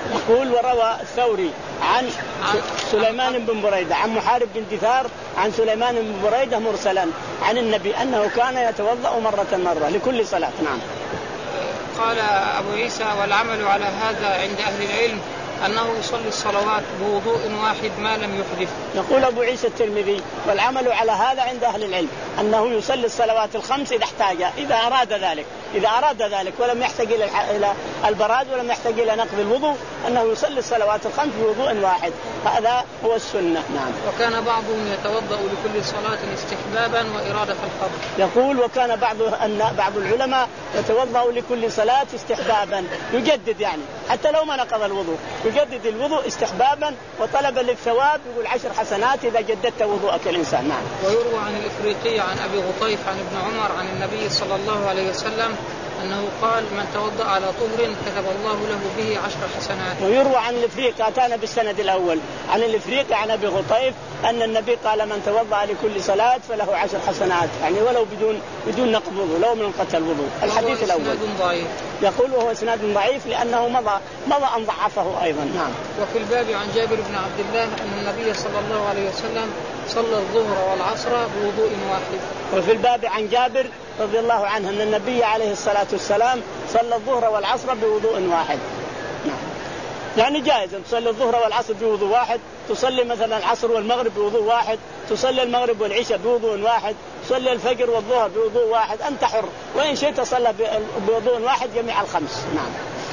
يقول وروى الثوري عن سليمان بن بريدة عن محارب بن دثار عن سليمان بن بريدة مرسلا عن النبي أنه كان يتوضأ مرة مرة لكل صلاة. نعم. قال أبو عيسى والعمل على هذا عند أهل العلم أنه يصلي الصلوات بوضوء واحد ما لم يحدث. يقول أبو عيسى الترمذي والعمل على هذا عند أهل العلم أنه يصلي الصلوات الخمس إذا احتاج، إذا أراد ذلك إذا أراد ذلك ولم يحتاج إلى البراد ولم يحتاج إلى نقض الوضوء، أنه يصلي الصلوات الخمس بوضوء واحد، هذا هو السنة. نعم. وكان بعضهم يتوضأ لكل صلاة استحبابا وإرادة الفضل. يقول وكان بعض أن بعض العلماء يتوضأ لكل صلاة استحبابا، يجدد يعني حتى لو ما نقض الوضوء يجدد الوضوء استحبابا وطلبا للثواب، يقول عشر حسنات إذا جددت وضوءك الإنسان. نعم. ويروى عن الإفريقي عن أبي غطيف عن ابن عمر عن النبي صلى الله عليه وسلم أنه قال من توضأ على طهر كتب الله له به عشر حسنات. ويروى عن الإفريقي أتانا بالسند الأول عن الإفريقي عن أبي غطيف أن النبي قال من توضأ لكل صلاة فله عشر حسنات، يعني ولو بدون بدون نقض وضوء، لو من قتل وضوء. الحديث الأول يقول وهو إسناد ضعيف لأنه مضى مضى أن ضعفه أيضا. نعم. وفي الباب عن جابر بن عبد الله أن النبي صلى الله عليه وسلم صلى الظهر والعصر بوضوء واحد. وفي الباب عن جابر رضي الله عنه أن النبي عليه الصلاة والسلام صلى الظهر والعصر بوضوء واحد. نعم. يعني جائز أن تصلي الظهر والعصر بوضوء واحد، تصلي مثلا العصر والمغرب بوضوء واحد، تصلي المغرب والعشاء بوضوء واحد، تصلي الفجر والظهر بوضوء واحد، أنت حر، وإن شئت صلى بوضوء واحد جميع الخمس. نعم.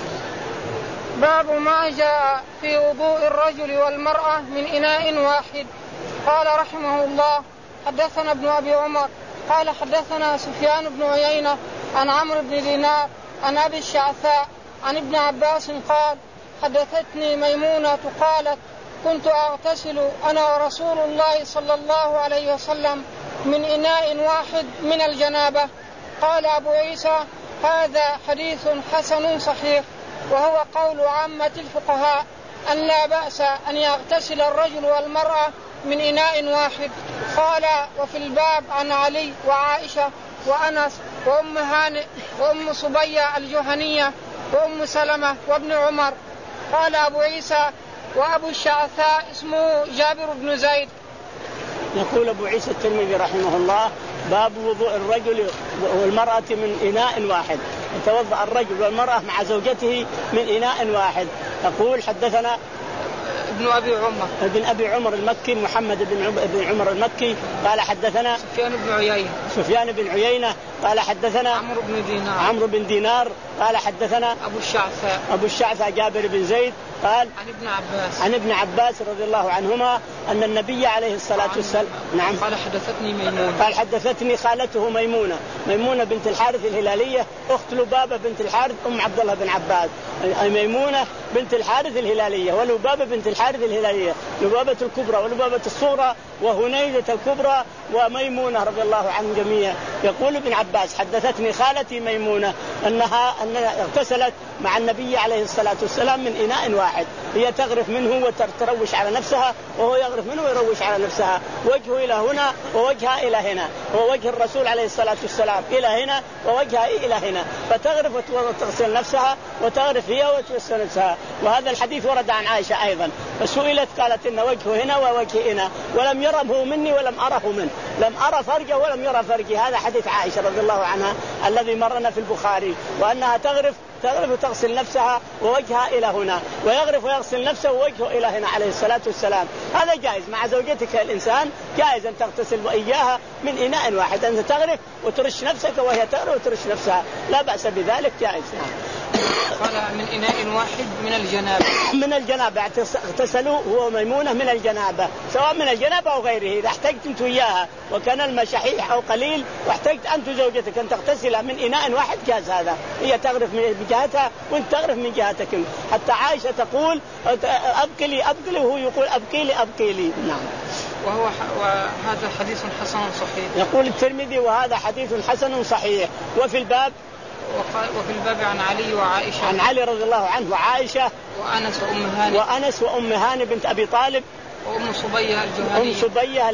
باب ما جاء في وضوء الرجل والمرأة من إناء واحد. قال رحمه الله حدثنا ابن أبي عمر قال حدثنا سفيان بن عيينة عن عمرو بن دينار عن أبي الشعثاء عن ابن عباس قال حدثتني ميمونة قالت كنت أغتسل أنا ورسول الله صلى الله عليه وسلم من إناء واحد من الجنابة. قال أبو عيسى هذا حديث حسن صحيح، وهو قول عامة الفقهاء أن لا بأس أن يغتسل الرجل والمرأة من إناء واحد. قال وفي الباب عن علي وعائشة وأنس وأم هانئ وأم صبية الجهنية وأم سلمة وابن عمر. قال أبو عيسى وأبو الشعثاء اسمه جابر بن زيد. يقول أبو عيسى الترمذي رحمه الله باب وضوء الرجل والمرأة من إناء واحد، يتوضأ الرجل والمرأة مع زوجته من إناء واحد. يقول حدثنا ابن أبي عمر ابن أبي عمر المكي محمد بن عمر المكي قال حدثنا سفيان بن عيينة سفيان بن عيينة قال حدثنا عمرو بن دينار عمرو بن دينار قال حدثنا أبو الشعثاء أبو الشعثاء جابر بن زيد قال عن ابن عباس عن ابن عباس رضي الله عنهما أن النبي عليه الصلاة والسلام نعم قال حدثتني ميمونة قال حدثتني خالته ميمونة ميمونة بنت الحارث الهلالية أخت لبابة بنت الحارث أم عبد الله بن عباس، ميمونة بنت الحارث الهلالية ولبابة بنت الحارث الهلالية، لبابة الكبرى ولبابة الصغرى وهنيدة الكبرى وميمونة رضي الله عنهم جميعا. يقول ابن عباس حدثتني خالتي ميمونة أنها أنها اغتسلت مع النبي عليه الصلاة والسلام من إناء واحد، هي تغرف منه وتروش على نفسها وهو يغرف منه ويروش على نفسها، وجهه إلى هنا ووجهها إلى هنا، ووجه الرسول عليه الصلاة والسلام إلى هنا ووجهها إلى هنا، فتغرف وتغسل نفسها وتغرف هي وتغسل نفسها. وهذا الحديث ورد عن عائشة أيضا، فسئلت قالت إن وجهه هنا ووجهه هنا ولم يره مني ولم أره منه، لم أرى فرجه ولم يرى فرجي. هذا حديث عائشة رضي الله عنها الذي مرنا في البخاري، وأنها تغرف تغرف وتغسل نفسها ووجهها إلى هنا، ويغرف ويغسل نفسه ووجهه إلى هنا عليه الصلاة والسلام. هذا جائز مع زوجتك الإنسان، جائز أن تغتسل وإياها من إناء واحد، أن تغرف وترش نفسك وهي تغرف وترش نفسها، لا بأس بذلك، جائز. قال من إناء واحد من الجنابة من الجنابة اغتسلوا هو ميمونة من الجنابة، سواء من الجنابة أو غيره. إذا احتجت أنت إياها وكان الماء شحيح أو قليل واحتجت أنت زوجتك أن تغتسل من إناء واحد جاز هذا، هي تغرف من جهتها وأنت تغرف من جهتك. حتى عائشة تقول أبقي لي أبقي لي وهو يقول أبقي لي أبقي لي. نعم. وهو وهذا حديث حسن صحيح. يقول الترمذي وهذا حديث حسن صحيح. وفي الباب وفي الباب عن علي وعائشة عن علي رضي الله عنه وعائشة وأنس وأم هانئ وأنس وأم هانئ بنت أبي طالب وأم صبية الجهنية أم صبية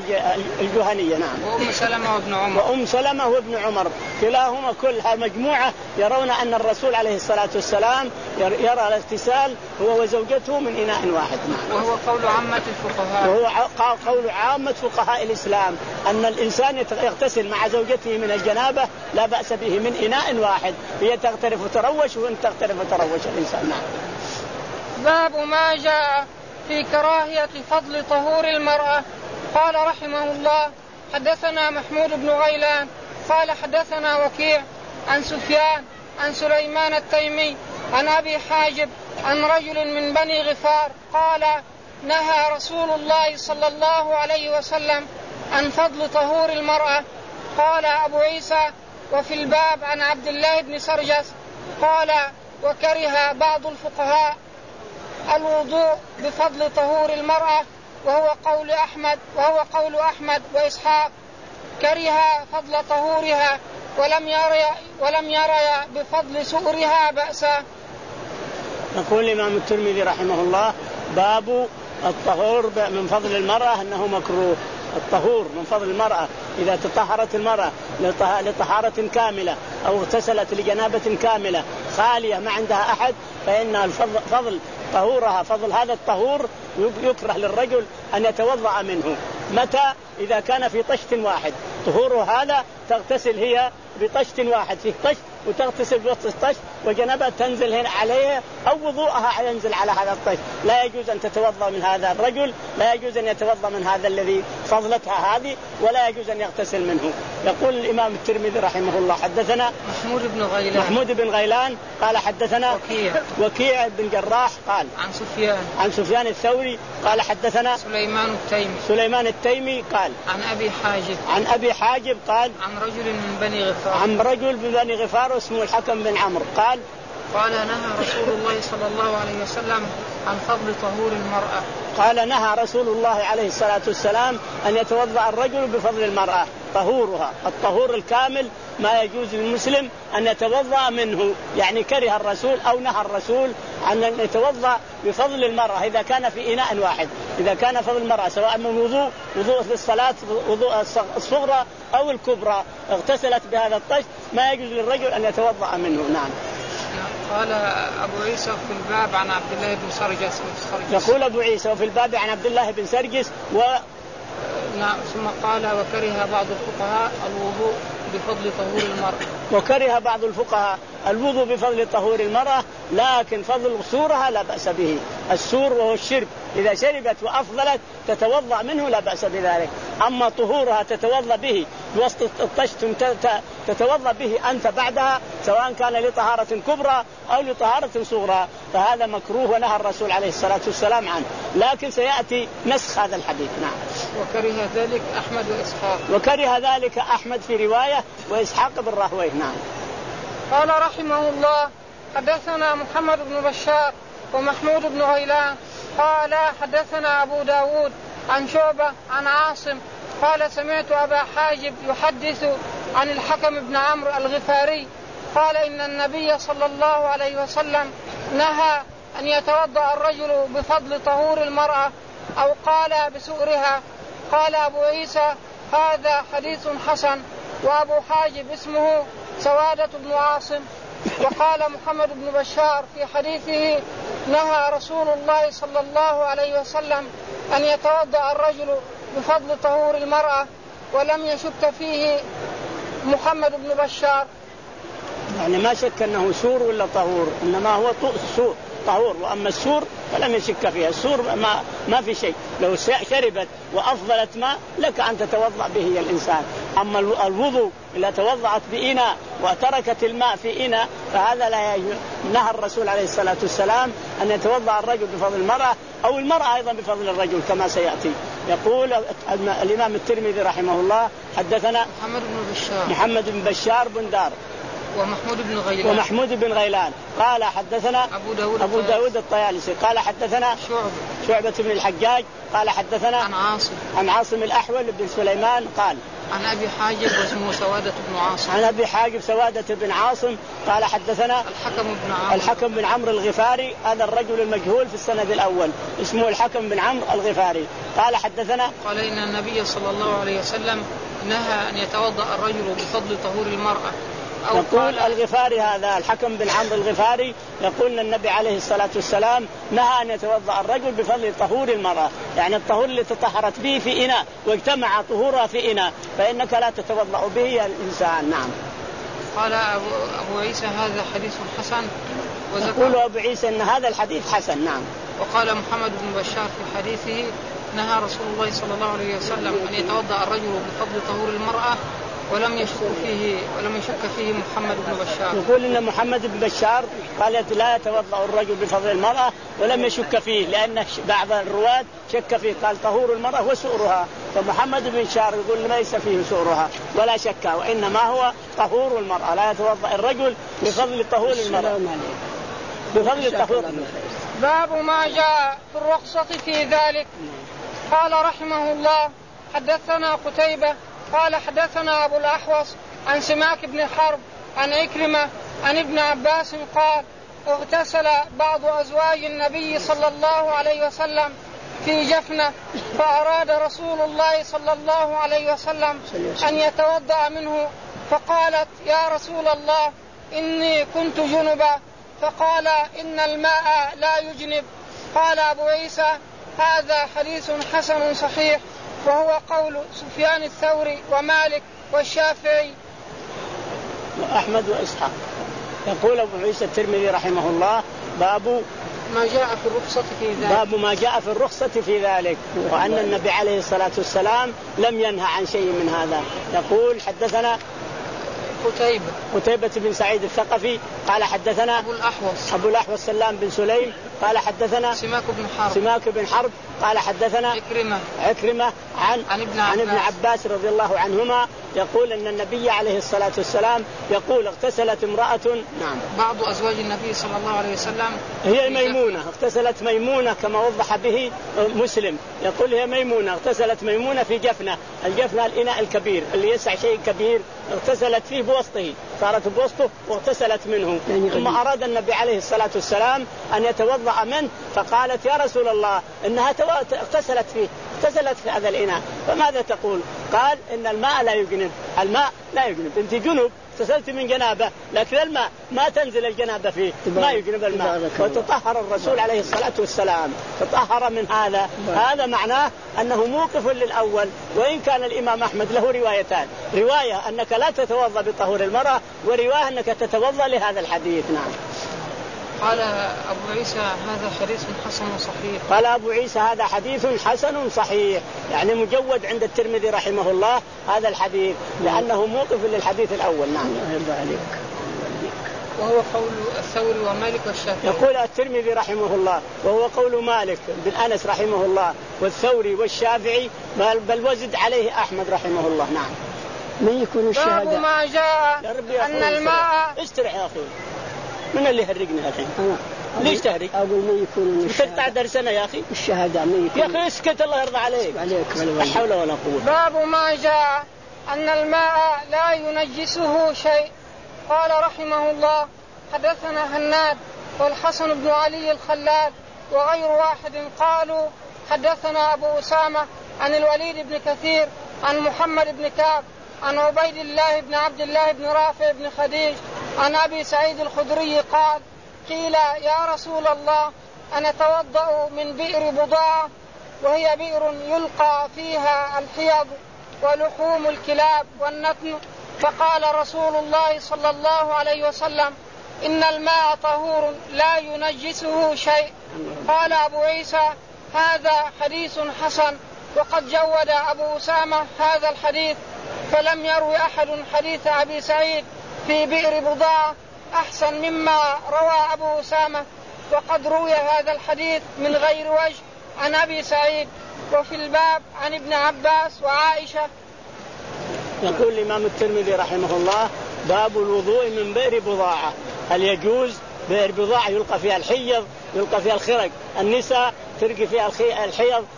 الجهنية نعم. وأم سلمة وابن عمر وأم سلمة وابن عمر كلاهما كلها مجموعة يرون أن الرسول عليه الصلاة والسلام يرى الاغتسال هو وزوجته من إناء واحد نعم. وهو قول عامة الفقهاء وهو قول عامة فقهاء الإسلام أن الإنسان يغتسل مع زوجته من الجنابة لا بأس به من إناء واحد، هي تغترف وتروش وأنت تغترف وتروش الإنسان نعم. باب ما جاء في كراهية فضل طهور المرأة. قال رحمه الله حدثنا محمود بن غيلان قال حدثنا وكيع عن سفيان عن سليمان التيمي عن أبي حاجب عن رجل من بني غفار قال نهى رسول الله صلى الله عليه وسلم عن فضل طهور المرأة. قال أبو عيسى وفي الباب عن عبد الله بن سرجس قال وكره بعض الفقهاء الوضوء بفضل طهور المرأة وهو قول أحمد وهو قول أحمد وإسحاق كره فضل طهورها ولم يرى ولم يرى بفضل سؤرها بأسا. يقول الإمام الترمذي رحمه الله باب الطهور من فضل المرأة أنه مكروه. الطهور من فضل المرأة إذا تطهرت المرأة لطهارة كاملة أو اغتسلت لجنابة كاملة خالية ما عندها أحد فإن الفضل فضل طهورها فضل هذا الطهور يكره للرجل أن يتوضأ منه. متى؟ إذا كان في طشت واحد طهوره هذا تغتسل هي بطشت واحد فيه طشت وتغتسل بوسط الطشت وجنبها تنزل هنا عليها أو وضوءها ينزل على هذا الطشت، لا يجوز أن تتوضأ من هذا الرجل، لا يجوز أن يتوضأ من هذا الذي فضلتها هذه، ولا يجوز أن يغتسل منه. يقول الإمام الترمذي رحمه الله حدثنا محمود بن غيلان محمود بن غيلان قال حدثنا وكيع وكيع بن جراح قال عن سفيان عن سفيان الثوري قال حدثنا سليمان التيمي سليمان التيمي قال عن أبي حاجب عن أبي حاجب قال عن رجل من بني غفار عن رجل من بني غفار اسمه الحكم بن عمرو قال قال نهى رسول الله صلى الله عليه وسلم عن فضل طهور المرأة. قال نهى رسول الله عليه الصلاة والسلام أن يتوضأ الرجل بفضل المرأة طهورها الطهور الكامل ما يجوز للمسلم أن يتوضأ منه، يعني كره الرسول أو نهى الرسول عن أن يتوضأ بفضل المرأة إذا كان في إناء واحد، إذا كان فضل المرأة سواء من وضوء وضوء للصلاة وضوء الصغرى أو الكبرى اغتسلت بهذا الطشت ما يجوز للرجل أن يتوضأ منه. نعم. قال أبو عيسى في الباب عن عبد الله بن سرجس. يقول أبو عيسى وفي الباب عن عبد الله بن سرجس و نعم ثم قال وكره بعض الفقهاء الوضوء بفضل طهور المرأة. وكره بعض الفقهاء الوضوء بفضل طهور المرأة، لكن فضل سورها لا بأس به. السور وهو الشرب إذا شربت وأفضلت تتوضأ منه لا بأس بذلك، أما طهورها تتوضأ به بوسط الطشت تتوضأ به أنت بعدها سواء كان لطهارة كبرى أو لطهارة صغرى فهذا مكروه ونهى الرسول عليه الصلاة والسلام عنه، لكن سيأتي نسخ هذا الحديث. نعم. وكره ذلك أحمد وإسحاق. وكره ذلك أحمد في رواية وإسحاق بن راهويه. نعم. قال رحمه الله حدثنا محمد بن بشار ومحمود بن غيلان قال حدثنا أبو داود عن شعبة عن عاصم قال سمعت أبا حاجب يحدث عن الحكم بن عمرو الغفاري قال إن النبي صلى الله عليه وسلم نهى أن يتوضأ الرجل بفضل طهور المرأة أو قال بسؤرها. قال أبو عيسى هذا حديث حسن. وأبو حاجب اسمه سوادة بن عاصم. وقال محمد بن بشار في حديثه نهى رسول الله صلى الله عليه وسلم أن يتوضأ الرجل بفضل طهور المرأة، ولم يشك فيه محمد بن بشار. يعني ما شك أنه سور ولا طهور، إنما هو سور طهور، وأما السور فلم يشك فيها. السور ما, ما في شيء، لو شربت وأفضلت ماء لك أن تتوضأ به الإنسان. أما الوضوء إذا توضأت بإناء وتركت الماء في إناء فهذا لا يجوز. نهى الرسول عليه الصلاة والسلام أن يتوضأ الرجل بفضل المرأة أو المرأة أيضا بفضل الرجل كما سيأتي. يقول الإمام الترمذي رحمه الله حدثنا محمد بن بشار محمد بن بشار بن دار ومحمود بن غيلان ومحمود بن غيلان قال حدثنا أبو داود, أبو داود الطيالسي قال حدثنا شعبة شعبة بن الحجاج قال حدثنا عن عاصم عن عاصم الأحول بن سليمان قال عن أبي حاجب واسمه سوادة بن عاصم. عن أبي حاجب سوادة بن عاصم قال حدثنا الحكم بن عمرو الحكم بن عمرو الغفاري، هذا الرجل المجهول في السند الأول اسمه الحكم بن عمرو الغفاري قال حدثنا قال إن النبي صلى الله عليه وسلم نهى أن يتوضأ الرجل بفضل طهور المرأة. يقول الغفاري هذا الحكم بن عمرو الغفاري يقول أن النبي عليه الصلاة والسلام نهى أن يتوضأ الرجل بفضل طهور المرأة، يعني الطهور اللي تطهرت به في إناء واجتمع طهورها في إناء فإنك لا تتوضأ به يا الإنسان. نعم. قال أبو, أبو عيسى هذا حديث حسن. يقول أبو عيسى أن هذا الحديث حسن. نعم. وقال محمد بن بشار في حديثه نهى رسول الله صلى الله عليه وسلم أن يتوضأ الرجل بفضل طهور المرأة ولم يشك فيه ولم يشك فيه محمد بن بشار. يقول ان محمد بن بشار قال لا يتوضا الرجل بفضل المراه ولم يشك فيه، لان بعض الرواة شك فيه قال طهور المراه وسؤرها، فمحمد بن بشار يقول ليس فيه سؤرها ولا شك، وانما هو طهور المراه، لا يتوضا الرجل بفضل طهور المراه بفضل طهور. باب ما جاء في الرخصة في ذلك. قال رحمه الله حدثنا قتيبة قال حدثنا أبو الأحوص عن سماك بن حرب عن عكرمة عن ابن عباس قال اغتسل بعض أزواج النبي صلى الله عليه وسلم في جفنة، فأراد رسول الله صلى الله عليه وسلم أن يتوضأ منه، فقالت يا رسول الله إني كنت جنبا، فقال إن الماء لا يجنب. قال أبو عيسى هذا حديث حسن صحيح، وهو قول سفيان الثوري ومالك والشافعي وأحمد وإسحاق. يقول أبو عيسى الترمذي رحمه الله باب ما جاء في الرخصة في ذلك. باب ما جاء في الرخصة في ذلك، وأن النبي عليه الصلاة والسلام لم ينهى عن شيء من هذا. يقول حدثنا قتيبة قتيبة بن سعيد الثقفي قال حدثنا أبو الأحوص أبو الأحوص سلام بن سليم قال حدثنا سماك بن حرب سماك بن حرب قال حدثنا عكرمة عكرمة عن عن ابن, عن ابن عباس رضي الله عنهما يقول أن النبي عليه الصلاة والسلام يقول اغتسلت امرأة نعم بعض أزواج النبي صلى الله عليه وسلم هي ميمونة، اغتسلت ميمونة كما وضح به مسلم، يقول هي ميمونة اغتسلت ميمونة في جفنة، الجفنة الإناء الكبير اللي يسع شيء كبير اغتسلت فيه بوسطه، صارت بوسطه واغتسلت منه، ثم أراد النبي عليه الصلاة والسلام أن يتوضأ منه، فقالت يا رسول الله إنها اغتسلت فيه اغتسلت في هذا الإناء، فماذا تقول؟ قال إن الماء لا يجنب، الماء لا يجنب، أنت جنوب اغتسلت من جنابه، لكن الماء ما تنزل الجنابه فيه، ما يجنب الماء، وتطهر الرسول عليه الصلاة والسلام تطهر من هذا. هذا معناه أنه موقف للأول، وإن كان الإمام أحمد له روايتان، رواية أنك لا تتوضأ بطهور المرأة، ورواية أنك تتوضأ لهذا الحديث. نعم. قال أبو عيسى هذا حديث حسن صحيح. قال أبو عيسى هذا حديث حسن صحيح، يعني مجود عند الترمذي رحمه الله هذا الحديث، لأنه موقف للحديث الأول. نعم. وهو قول الثوري ومالك والشافعي. يقول الترمذي رحمه الله وهو قول مالك بن أنس رحمه الله والثوري والشافعي، بل وزد عليه أحمد رحمه الله. نعم. من يكون الشهادة؟ باب ما جاء أن الماء استرح يا أخي، من اللي هرقنا الحين؟ ليش تهرق؟ أقول من يكون تقطع درسنا يا أخي. الشهادة من يكون؟ يا أخي اسكت الله يرضى عليك. عليك لا حول ولا قوة. باب ما جاء أن الماء لا ينجسه شيء. قال رحمه الله حدثنا هناد والحسن بن علي الخلال وغير واحد قالوا حدثنا أبو أسامة عن الوليد بن كثير عن محمد بن كعب عن عبيد الله بن عبد الله بن رافع بن خديج عن أبي سعيد الخدري قال قيل يا رسول الله أنا أتوضأ من بئر بضاعة وهي بئر يلقى فيها الحيض ولحوم الكلاب والنتن، فقال رسول الله صلى الله عليه وسلم إن الماء طهور لا ينجسه شيء. قال أبو عيسى هذا حديث حسن، وقد جود أبو أسامة هذا الحديث، فلم يروي أحد حديث أبي سعيد في بئر بضاعة أحسن مما روى أبو أسامة، وقد روي هذا الحديث من غير وجه عن أبي سعيد، وفي الباب عن ابن عباس وعائشة. يقول الإمام الترمذي رحمه الله باب الوضوء من بئر بضاعة، هل يجوز بئر بضاعة يلقى فيها الحيض يلقى فيها الخرق، النساء تلقي فيها الحيض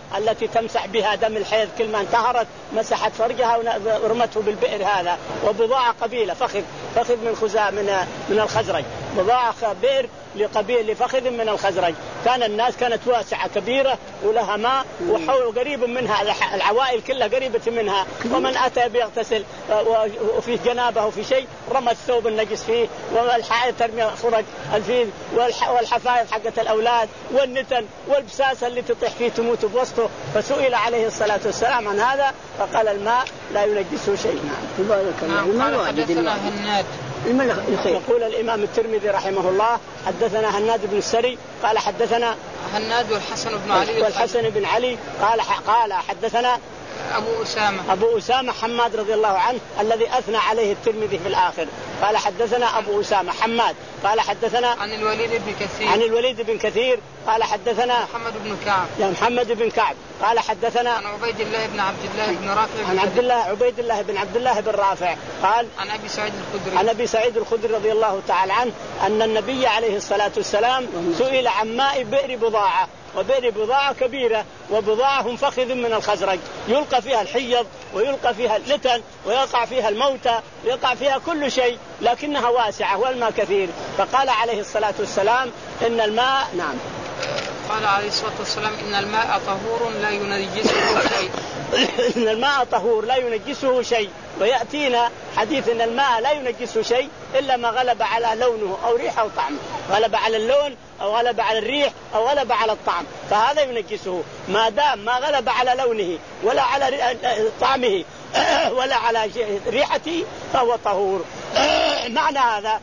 التي تمسح بها دم الحيض، كل ما انتهرت مسحت فرجها ورمته بالبئر هذا. وبضاعة قبيلة فخذ فخذ من خزاعة من من الخزرج، بضاعة بئر لقبيل لفخذ من الخزرج. كان الناس كانت واسعة كبيرة ولها ماء وحول قريب منها، العوائل كلها قريبة منها، ومن أتى بيغتسل وفي جنابه وفي شيء رمى الثوب النجس فيه، والحائط ترمي خرج الفيل والحفايض حقت الأولاد والنتن والبساسة اللي تطيح فيه تموت بوسطه. فسئل عليه الصلاة والسلام عن هذا فقال الماء لا ينجسه شيء. نعم. قال حدثنا هناد. يقول الإمام الترمذي رحمه الله حدثنا هناد بن السري قال حدثنا هناد والحسن بن علي والحسن بن علي قال قال حدثنا أبو أسامة أبو أسامة حماد رضي الله عنه الذي أثنى عليه الترمذي في الآخر. قال حدثنا أبو أسامة حماد قال حدثنا عن الوليد بن كثير عن الوليد بن كثير قال حدثنا محمد بن كعب يا محمد بن كعب قال حدثنا عن عبيد الله بن عبد الله بن رافع عن عبد الله عبيد الله بن عبد الله بن رافع قال عن أبي سعيد الخدري عن أبي سعيد الخدري رضي الله تعالى عنه أن النبي عليه الصلاة والسلام سئل عن ماء بئر بضاعة، وبئر بضاعة كبيرة وبضاعة فخذ من الخزرج يلقى فيها الحيض ويلقى فيها اللتن ويقع فيها الموتى ويقع فيها كل شيء، لكنها واسعة والماء كثير. فقال عليه الصلاة والسلام إن الماء نعم قال عليه الصلاة والسلام إن الماء طهور لا ينجسه شيء إن الماء طهور لا ينجسه شيء. ويأتينا حديث إن الماء لا ينجسه شيء إلا ما غلب على لونه أو ريحه أو طعمه، غلب على اللون أو غلب على الريح أو غلب على الطعم، فهذا ينجسه. ما دام ما غلب على لونه ولا على طعمه ولا على ريحته فهو طهور. معنى هذا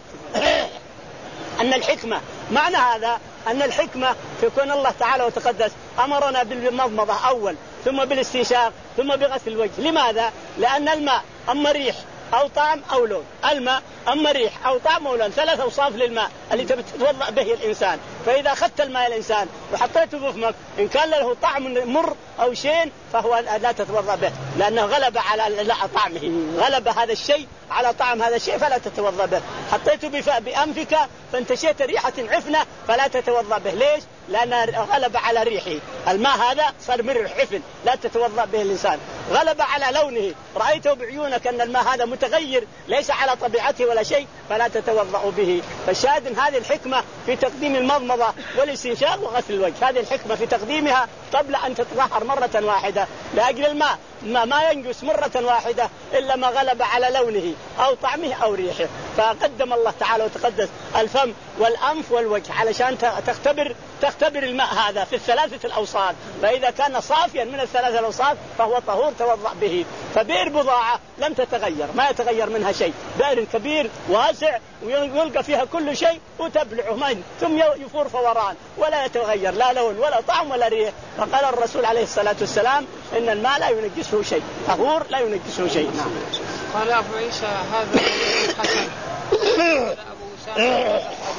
أن الحكمة معنى هذا أن الحكمة في كون الله تعالى وتقدس أمرنا بالمضمضة أول ثم بالاستنشاق ثم بغسل الوجه. لماذا؟ لأن الماء أما ريح أو طعم أو لون، الماء أما ريح أو طعم أو لون، ثلاث أوصاف للماء اللي تتوضأ به الإنسان. فإذا أخذت الماء الإنسان وحطيته في فمك إن كان له طعم مر أو شين فهو لا تتوضأ به، لأنه غلب على طعمه، غلب هذا الشيء على طعم هذا الشيء فلا تتوضأ به. حطيته بأنفك فانتشيت ريحة عفنة فلا تتوضأ به. ليش؟ لأنه غلب على ريحه، الماء هذا صار مر حفن لا تتوضأ به الإنسان. غلب على لونه، رأيته بعيونك أن الماء هذا متغير ليس على طبيعته ولا شيء فلا تتوضأ به. فالشاهد هذه الحكمة في تقديم المضمضة والاستنشاق وغسل الوجه، هذه الحكمة في تقديمها قبل أن تتطهر مرة واحدة، لأجل الماء ما, ما ينجس مرة واحدة إلا ما غلب على لونه أو طعمه أو ريحه. فقدم الله تعالى وتقدس الفم والأنف والوجه علشان تختبر تختبر الماء هذا في الثلاثة الأوصاف، فإذا كان صافيا من الثلاثة الأوصاف فهو طهور توضأ به. فبئر بضاعة لم تتغير، ما يتغير منها شيء، بئر كبير واسع ويلقى فيها كل شيء وتبلعه من ثم يفور فوران ولا يتغير لا لون ولا طعم ولا ريح. فقال الرسول عليه الصلاة والسلام إن الماء لا ينجسه شيء، طهور لا ينجسه شيء. قال أبو عيسى هذا حسن. قال أبو أسامة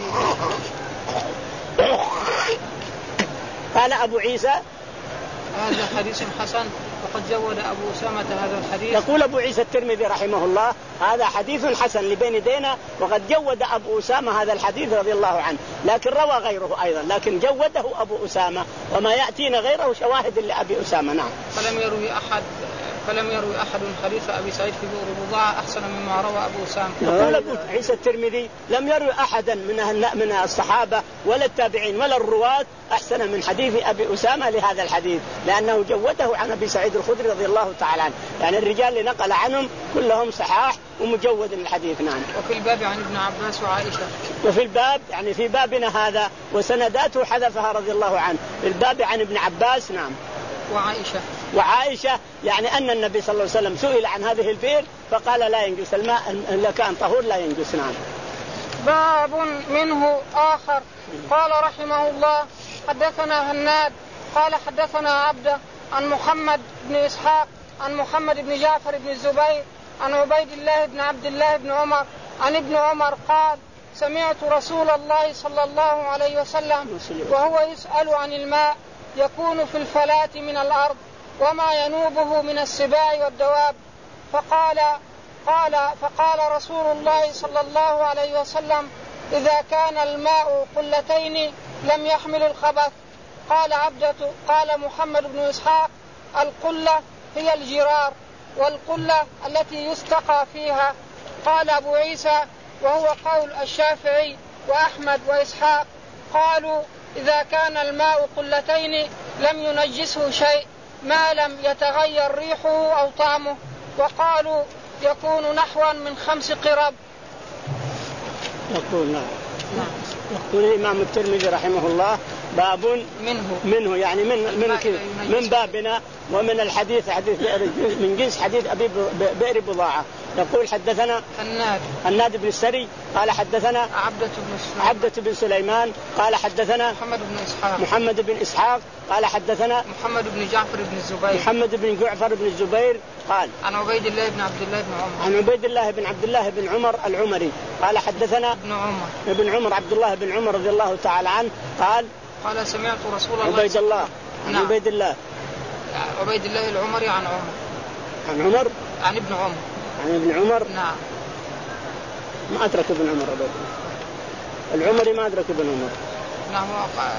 قال أبو عيسى هذا حديث حسن وقد جود أبو أسامة هذا الحديث. يقول أبو عيسى الترمذي رحمه الله هذا حديث حسن لبين دينا، وقد جود أبو أسامة هذا الحديث رضي الله عنه، لكن روى غيره أيضا لكن جوده أبو أسامة، وما يأتينا غيره شواهد لأبي أسامة. نعم. فلم يروي أحد فلم يروي أحد حديث أبي سعيد في بئر بضاعة أحسن مما روى أبو أسامة. يقول أبو عيسى الترمذي لم يروي أحدا من من الصحابة ولا التابعين ولا الرواة أحسن من حديث أبي أسامة لهذا الحديث، لأنه جوده عن أبي سعيد الخدري رضي الله تعالى عنه، يعني الرجال اللي نقل عنهم كلهم صحاح ومجود الحديث. نعم. وفي الباب عن ابن عباس وعائشة. وفي الباب يعني في بابنا هذا وسنداته حذفها رضي الله عنه، في الباب عن ابن عباس نعم وعائشة وعائشة يعني أن النبي صلى الله عليه وسلم سئل عن هذه البئر فقال لا ينجس الماء إذا كان طهور لا ينجس. نعم. باب منه آخر. قال رحمه الله حدثنا هناد قال حدثنا عبده عن محمد بن إسحاق عن محمد بن جعفر بن الزبير عن عبيد الله بن عبد الله بن عمر عن ابن عمر قال سمعت رسول الله صلى الله عليه وسلم وهو يسأل عن الماء يكون في الفلاة من الأرض وما ينوبه من السباع والدواب، فقال قال فقال رسول الله صلى الله عليه وسلم إذا كان الماء قلتين لم يحمل الخبث، قال عبدة قال محمد بن إسحاق القلة هي الجرار والقلة التي يستقى فيها. قال أبو عيسى وهو قول الشافعي وأحمد وإسحاق قالوا إذا كان الماء قلتين لم ينجسه شيء ما لم يتغير ريحه أو طعمه. وقالوا يكون نحوا من خمس قرب. يقول نعم. يقول الإمام الترمذي رحمه الله باب منه منه يعني من من من بابنا ومن الحديث حديث من جنس حديث أبي بئر بضاعة. يقول حدثنا الناد الناد بن السري قال حدثنا عبدة بن سليمان, عبدة بن سليمان قال حدثنا محمد بن إسحاق محمد بن إسحاق قال حدثنا محمد بن جعفر بن الزبير محمد بن جعفر بن الزبير قال عن عبيد الله بن عبد الله بن عمر عن عبيد الله بن عبد الله بن عمر العمري قال حدثنا ابن عمر ابن عمر عبد الله بن عمر رضي الله تعالى عنه قال قال سمعت رسول الله عبيد الله نعم. عبيد الله عبيد الله العمري عن عمر عن عمر عن ابن عمر عن ابن عمر نعم. ما أدرك ابن عمر أبدا العمري ما أدرك ابن عمر نعم.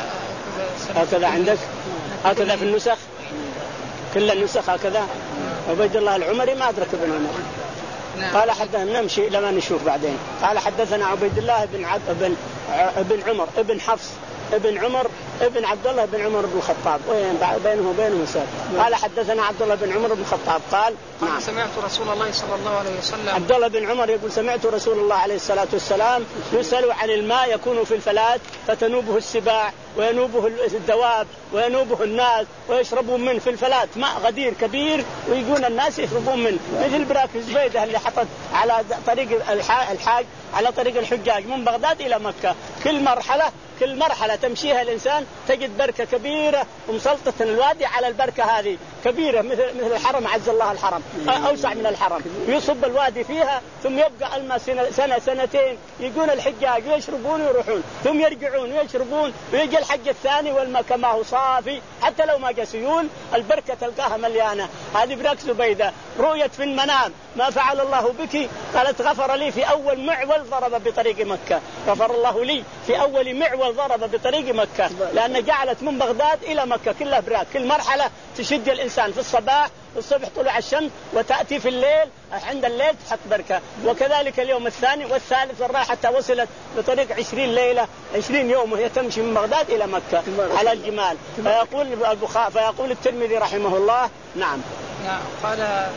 هكذا عندك هكذا في النسخ كل النسخ هكذا عبيد الله العمري ما أدرك ابن عمر نعم. قال حدثنا نمشي لما نشوف بعدين. قال حدثنا عبيد الله بن عب... بن ابن عمر ابن حفص ابن عمر ابن عبد الله بن عمر بن الخطاب وين بينه وبينه مسافة. قال حدثنا عبد الله بن عمر بن الخطاب قال نعم. سمعت رسول الله صلى الله عليه وسلم عبد الله بن عمر يقول سمعت رسول الله عليه الصلاة والسلام يسأل عن الماء يكون في الفلاة فتنوبه السباع وينوبه الدواب وينوبه الناس ويشربون منه في الفلاة ماء غدير كبير ويقول الناس يشربون منه مثل براك الزبيدة اللي حطت على طريق الحاج على طريق الحجاج من بغداد إلى مكة. كل مرحلة كل مرحلة تمشيها الإنسان تجد بركة كبيرة ومسلطة الوادي على البركة هذه كبيرة مثل مثل الحرم عز الله الحرم أوسع من الحرم يصب الوادي فيها ثم يبقى الماء سنة, سنة سنتين يقول الحجاج يشربون ويروحون ثم يرجعون ويشربون ويجي الحج الثاني والماء كما هو صافي حتى لو ما جسيون البركة تلقاها مليانة. هذه براك زبيدة رؤيت في المنام ما فعل الله بك قالت غفر لي في أول معول ضرب بطريق مكة غفر الله لي في أول معول ضرب بطريق مكة لأن جعلت من بغداد إلى مكة كلها براك. كل مرحلة تشد الإنسان في الصباح الصبح طلوع الشمس وتأتي في الليل عند الليل تحط بركة. وكذلك اليوم الثاني والثالث والرابع حتى وصلت بطريق عشرين ليلة عشرين يوم وهي تمشي من بغداد إلى مكة على الجمال. فيقول البخاري فيقول الترمذي رحمه الله نعم قال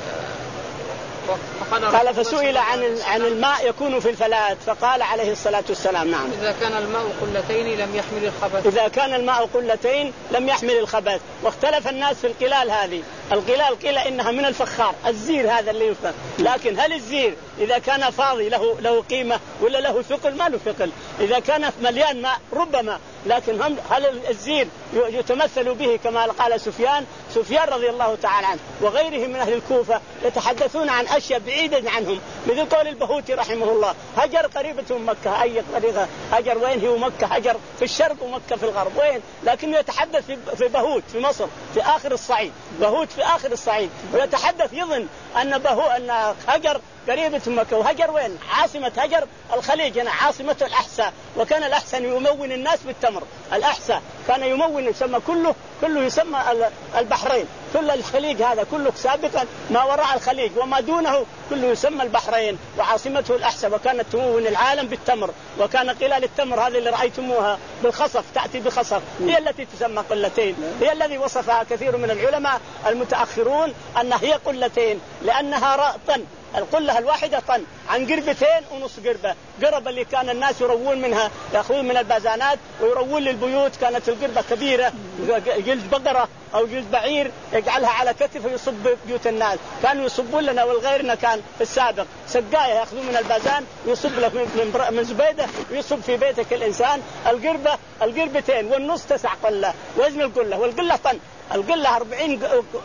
قال فسئل عن عن الماء يكون في الفلاة فقال عليه الصلاة والسلام نعم إذا كان الماء قلتين لم يحمل الخبث إذا كان الماء قلتين لم يحمل الخبث. واختلف الناس في القلال هذه. القلال قيل إنها من الفخار الزير هذا اللي يفخر لكن هل الزير إذا كان فاضي له له قيمة ولا له ثقل؟ ما له ثقل. إذا كان مليان ماء ربما لكن هم هل الزير يتمثل به كما قال سفيان سفيان رضي الله تعالى عنه وغيره من أهل الكوفة يتحدثون عن أشياء بعيدة عنهم مثل قول البهوتي رحمه الله هجر قريبة من مكة أي طريقة هجر وين هي مكة هجر في الشرق ومكة في الغرب وين لكنه يتحدث في بهوت في مصر في آخر الصعيد بهوت في آخر الصعيد ويتحدث يظن أن بهو أن هجر قريبة مكة وهجر وين عاصمة هجر الخليج هنا عاصمة الأحساء وكان الأحسن يمون الناس بالتمر. الأحساء كان يمون يسمى كله كله يسمى البحرين كل الخليج هذا كله سابقا ما وراء الخليج وما دونه كله يسمى البحرين وعاصمته الأحساء وكانت تمون العالم بالتمر. وكان قلال التمر هذه اللي رأيتموها بالخصف تأتي بخصف هي التي تسمى قلتين هي الذي وصفها كثير من العلماء المتأخرون أنها هي قلتين لأنها طن القلة الواحدة طن عن قربتين ونص قربة. قربة اللي كان الناس يروون منها يأخذون من البازانات ويروون للبيوت كانت القربة كبيرة جلد بقرة أو جلد بعير يجعلها على كتفه يصب بيوت الناس. كانوا يصبون لنا والغيرنا كان في السابق سقاية يأخذون من البازان ويصب لك من, من زبيدة ويصب في بيتك الإنسان. القربة القربتين والنص تسع قلة وزن القلة والقلة طن القلة أربعين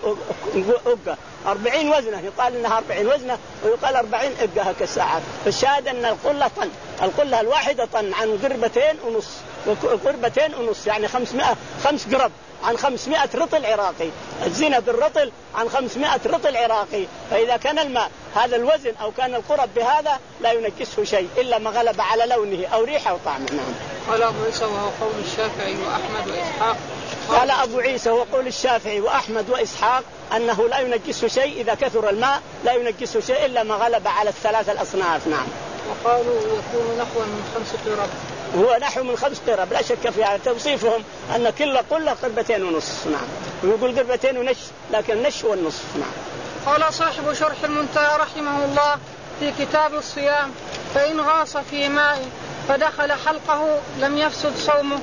أقة أربعين وزنه يقال إنها أربعين وزنه ويقال أربعين أقة كالساعة. فالشاهد أن القلة طن القلة الواحدة طن عن قربتين ونص وقربتين ونص يعني خمسمائة خمس قرب عن خمسمائة رطل عراقي. الزينة بالرطل عن خمسمائة رطل عراقي. فإذا كان الماء هذا الوزن أو كان القرب بهذا لا ينكسه شيء إلا ما غلب على لونه أو ريحه أو طعمه. نعم. قال أبو عيسى وهو قول الشافعي وأحمد وإسحاق قال أبو عيسى وقول الشافعي وأحمد وإسحاق أنه لا ينجسه شيء إذا كثر الماء، لا ينجسه شيء إلا ما غلب على الثلاث الأصناف. نعم. وقالوا يكون نحو من خمس قرب. هو نحو من خمس قرب لا شك فيها، توصيفهم أن كل قلة قربتين ونصف. نعم. ويقول قربتين ونش لكن نش والنصف. نعم. قال صاحب شرح المنتهى رحمه الله في كتاب الصيام: فإن غاص في ماء فدخل حلقه لم يفسد صومه.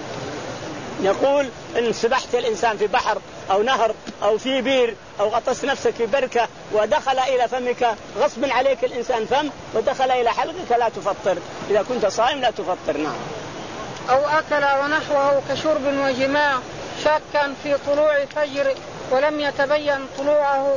يقول إن سبحت الإنسان في بحر أو نهر أو في بير أو غطست نفسك في بركة ودخل إلى فمك غصب عليك الإنسان فم ودخل إلى حلقك لا تفطر، إذا كنت صائم لا تفطر. نعم. أو أكل ونحوه كشرب وجماع شاكا في طلوع فجر ولم يتبين طلوعه.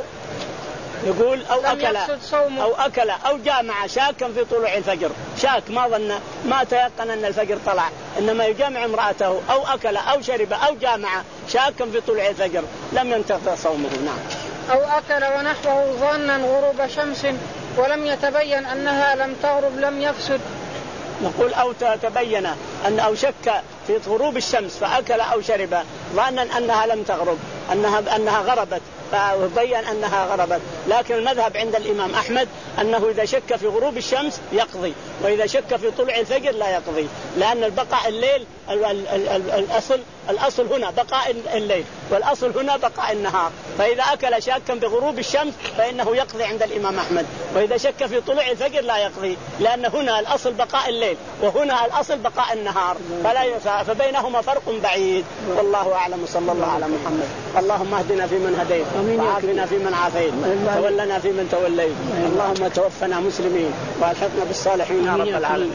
يقول أو أكل أو أكل أو جامع شاكا في طلوع الفجر، شاك ما ظن ما تيقن أن الفجر طلع إنما يجامع امرأته، أو أكل أو شرب أو جامع شاكا في طلوع الفجر لم ينتقض صومه. نعم. أو أكل ونحوه ظنا غروب شمس ولم يتبين أنها لم تغرب لم يفسد. نقول أو تبين أن أو شك في غروب الشمس فأكل أو شرب ظنا أنها لم تغرب أنها أنها غربت فبين أنها غربت، لكن المذهب عند الإمام أحمد أنه إذا شك في غروب الشمس يقضي، وإذا شك في طلوع الفجر لا يقضي، لأن البقاء الليل الأصل الأصل هنا بقاء الليل والأصل هنا بقاء النهار، فإذا أكل شاكا بغروب الشمس فإنه يقضي عند الإمام أحمد، وإذا شك في طلوع الفجر لا يقضي، لأن هنا الأصل بقاء الليل وهنا الأصل بقاء النهار، فلا فبينهما فرق بعيد. والله أعلم. صلى الله على محمد. اللهم اهدنا فيمن هديت وعافنا فيمن عافيت تولنا فيمن توليت، اللهم توفنا مسلمين والحقنا بالصالحين يا رب العالمين.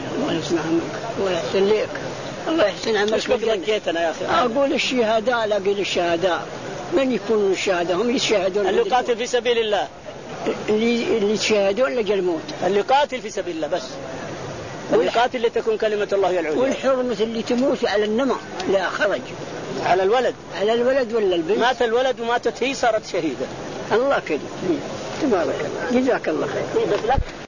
الله يحسن لك، الله يحسن عملك. يا أخي أقول الشهداء لا أقول الشهداء، من يكونوا الشهداء؟ هم يشهدون اللي قاتل في سبيل الله، اللي اللي يشهدون لجل الموت، اللي قاتل في سبيل الله بس، اللي قاتل لتكون كلمة الله هي العليا. والحرمة اللي تموت على النمى لا خرج على الولد، على الولد ولا البنت، مات الولد وماتت هي صارت شهيدة. الله كده. تبارك الله، جزاك الله خير.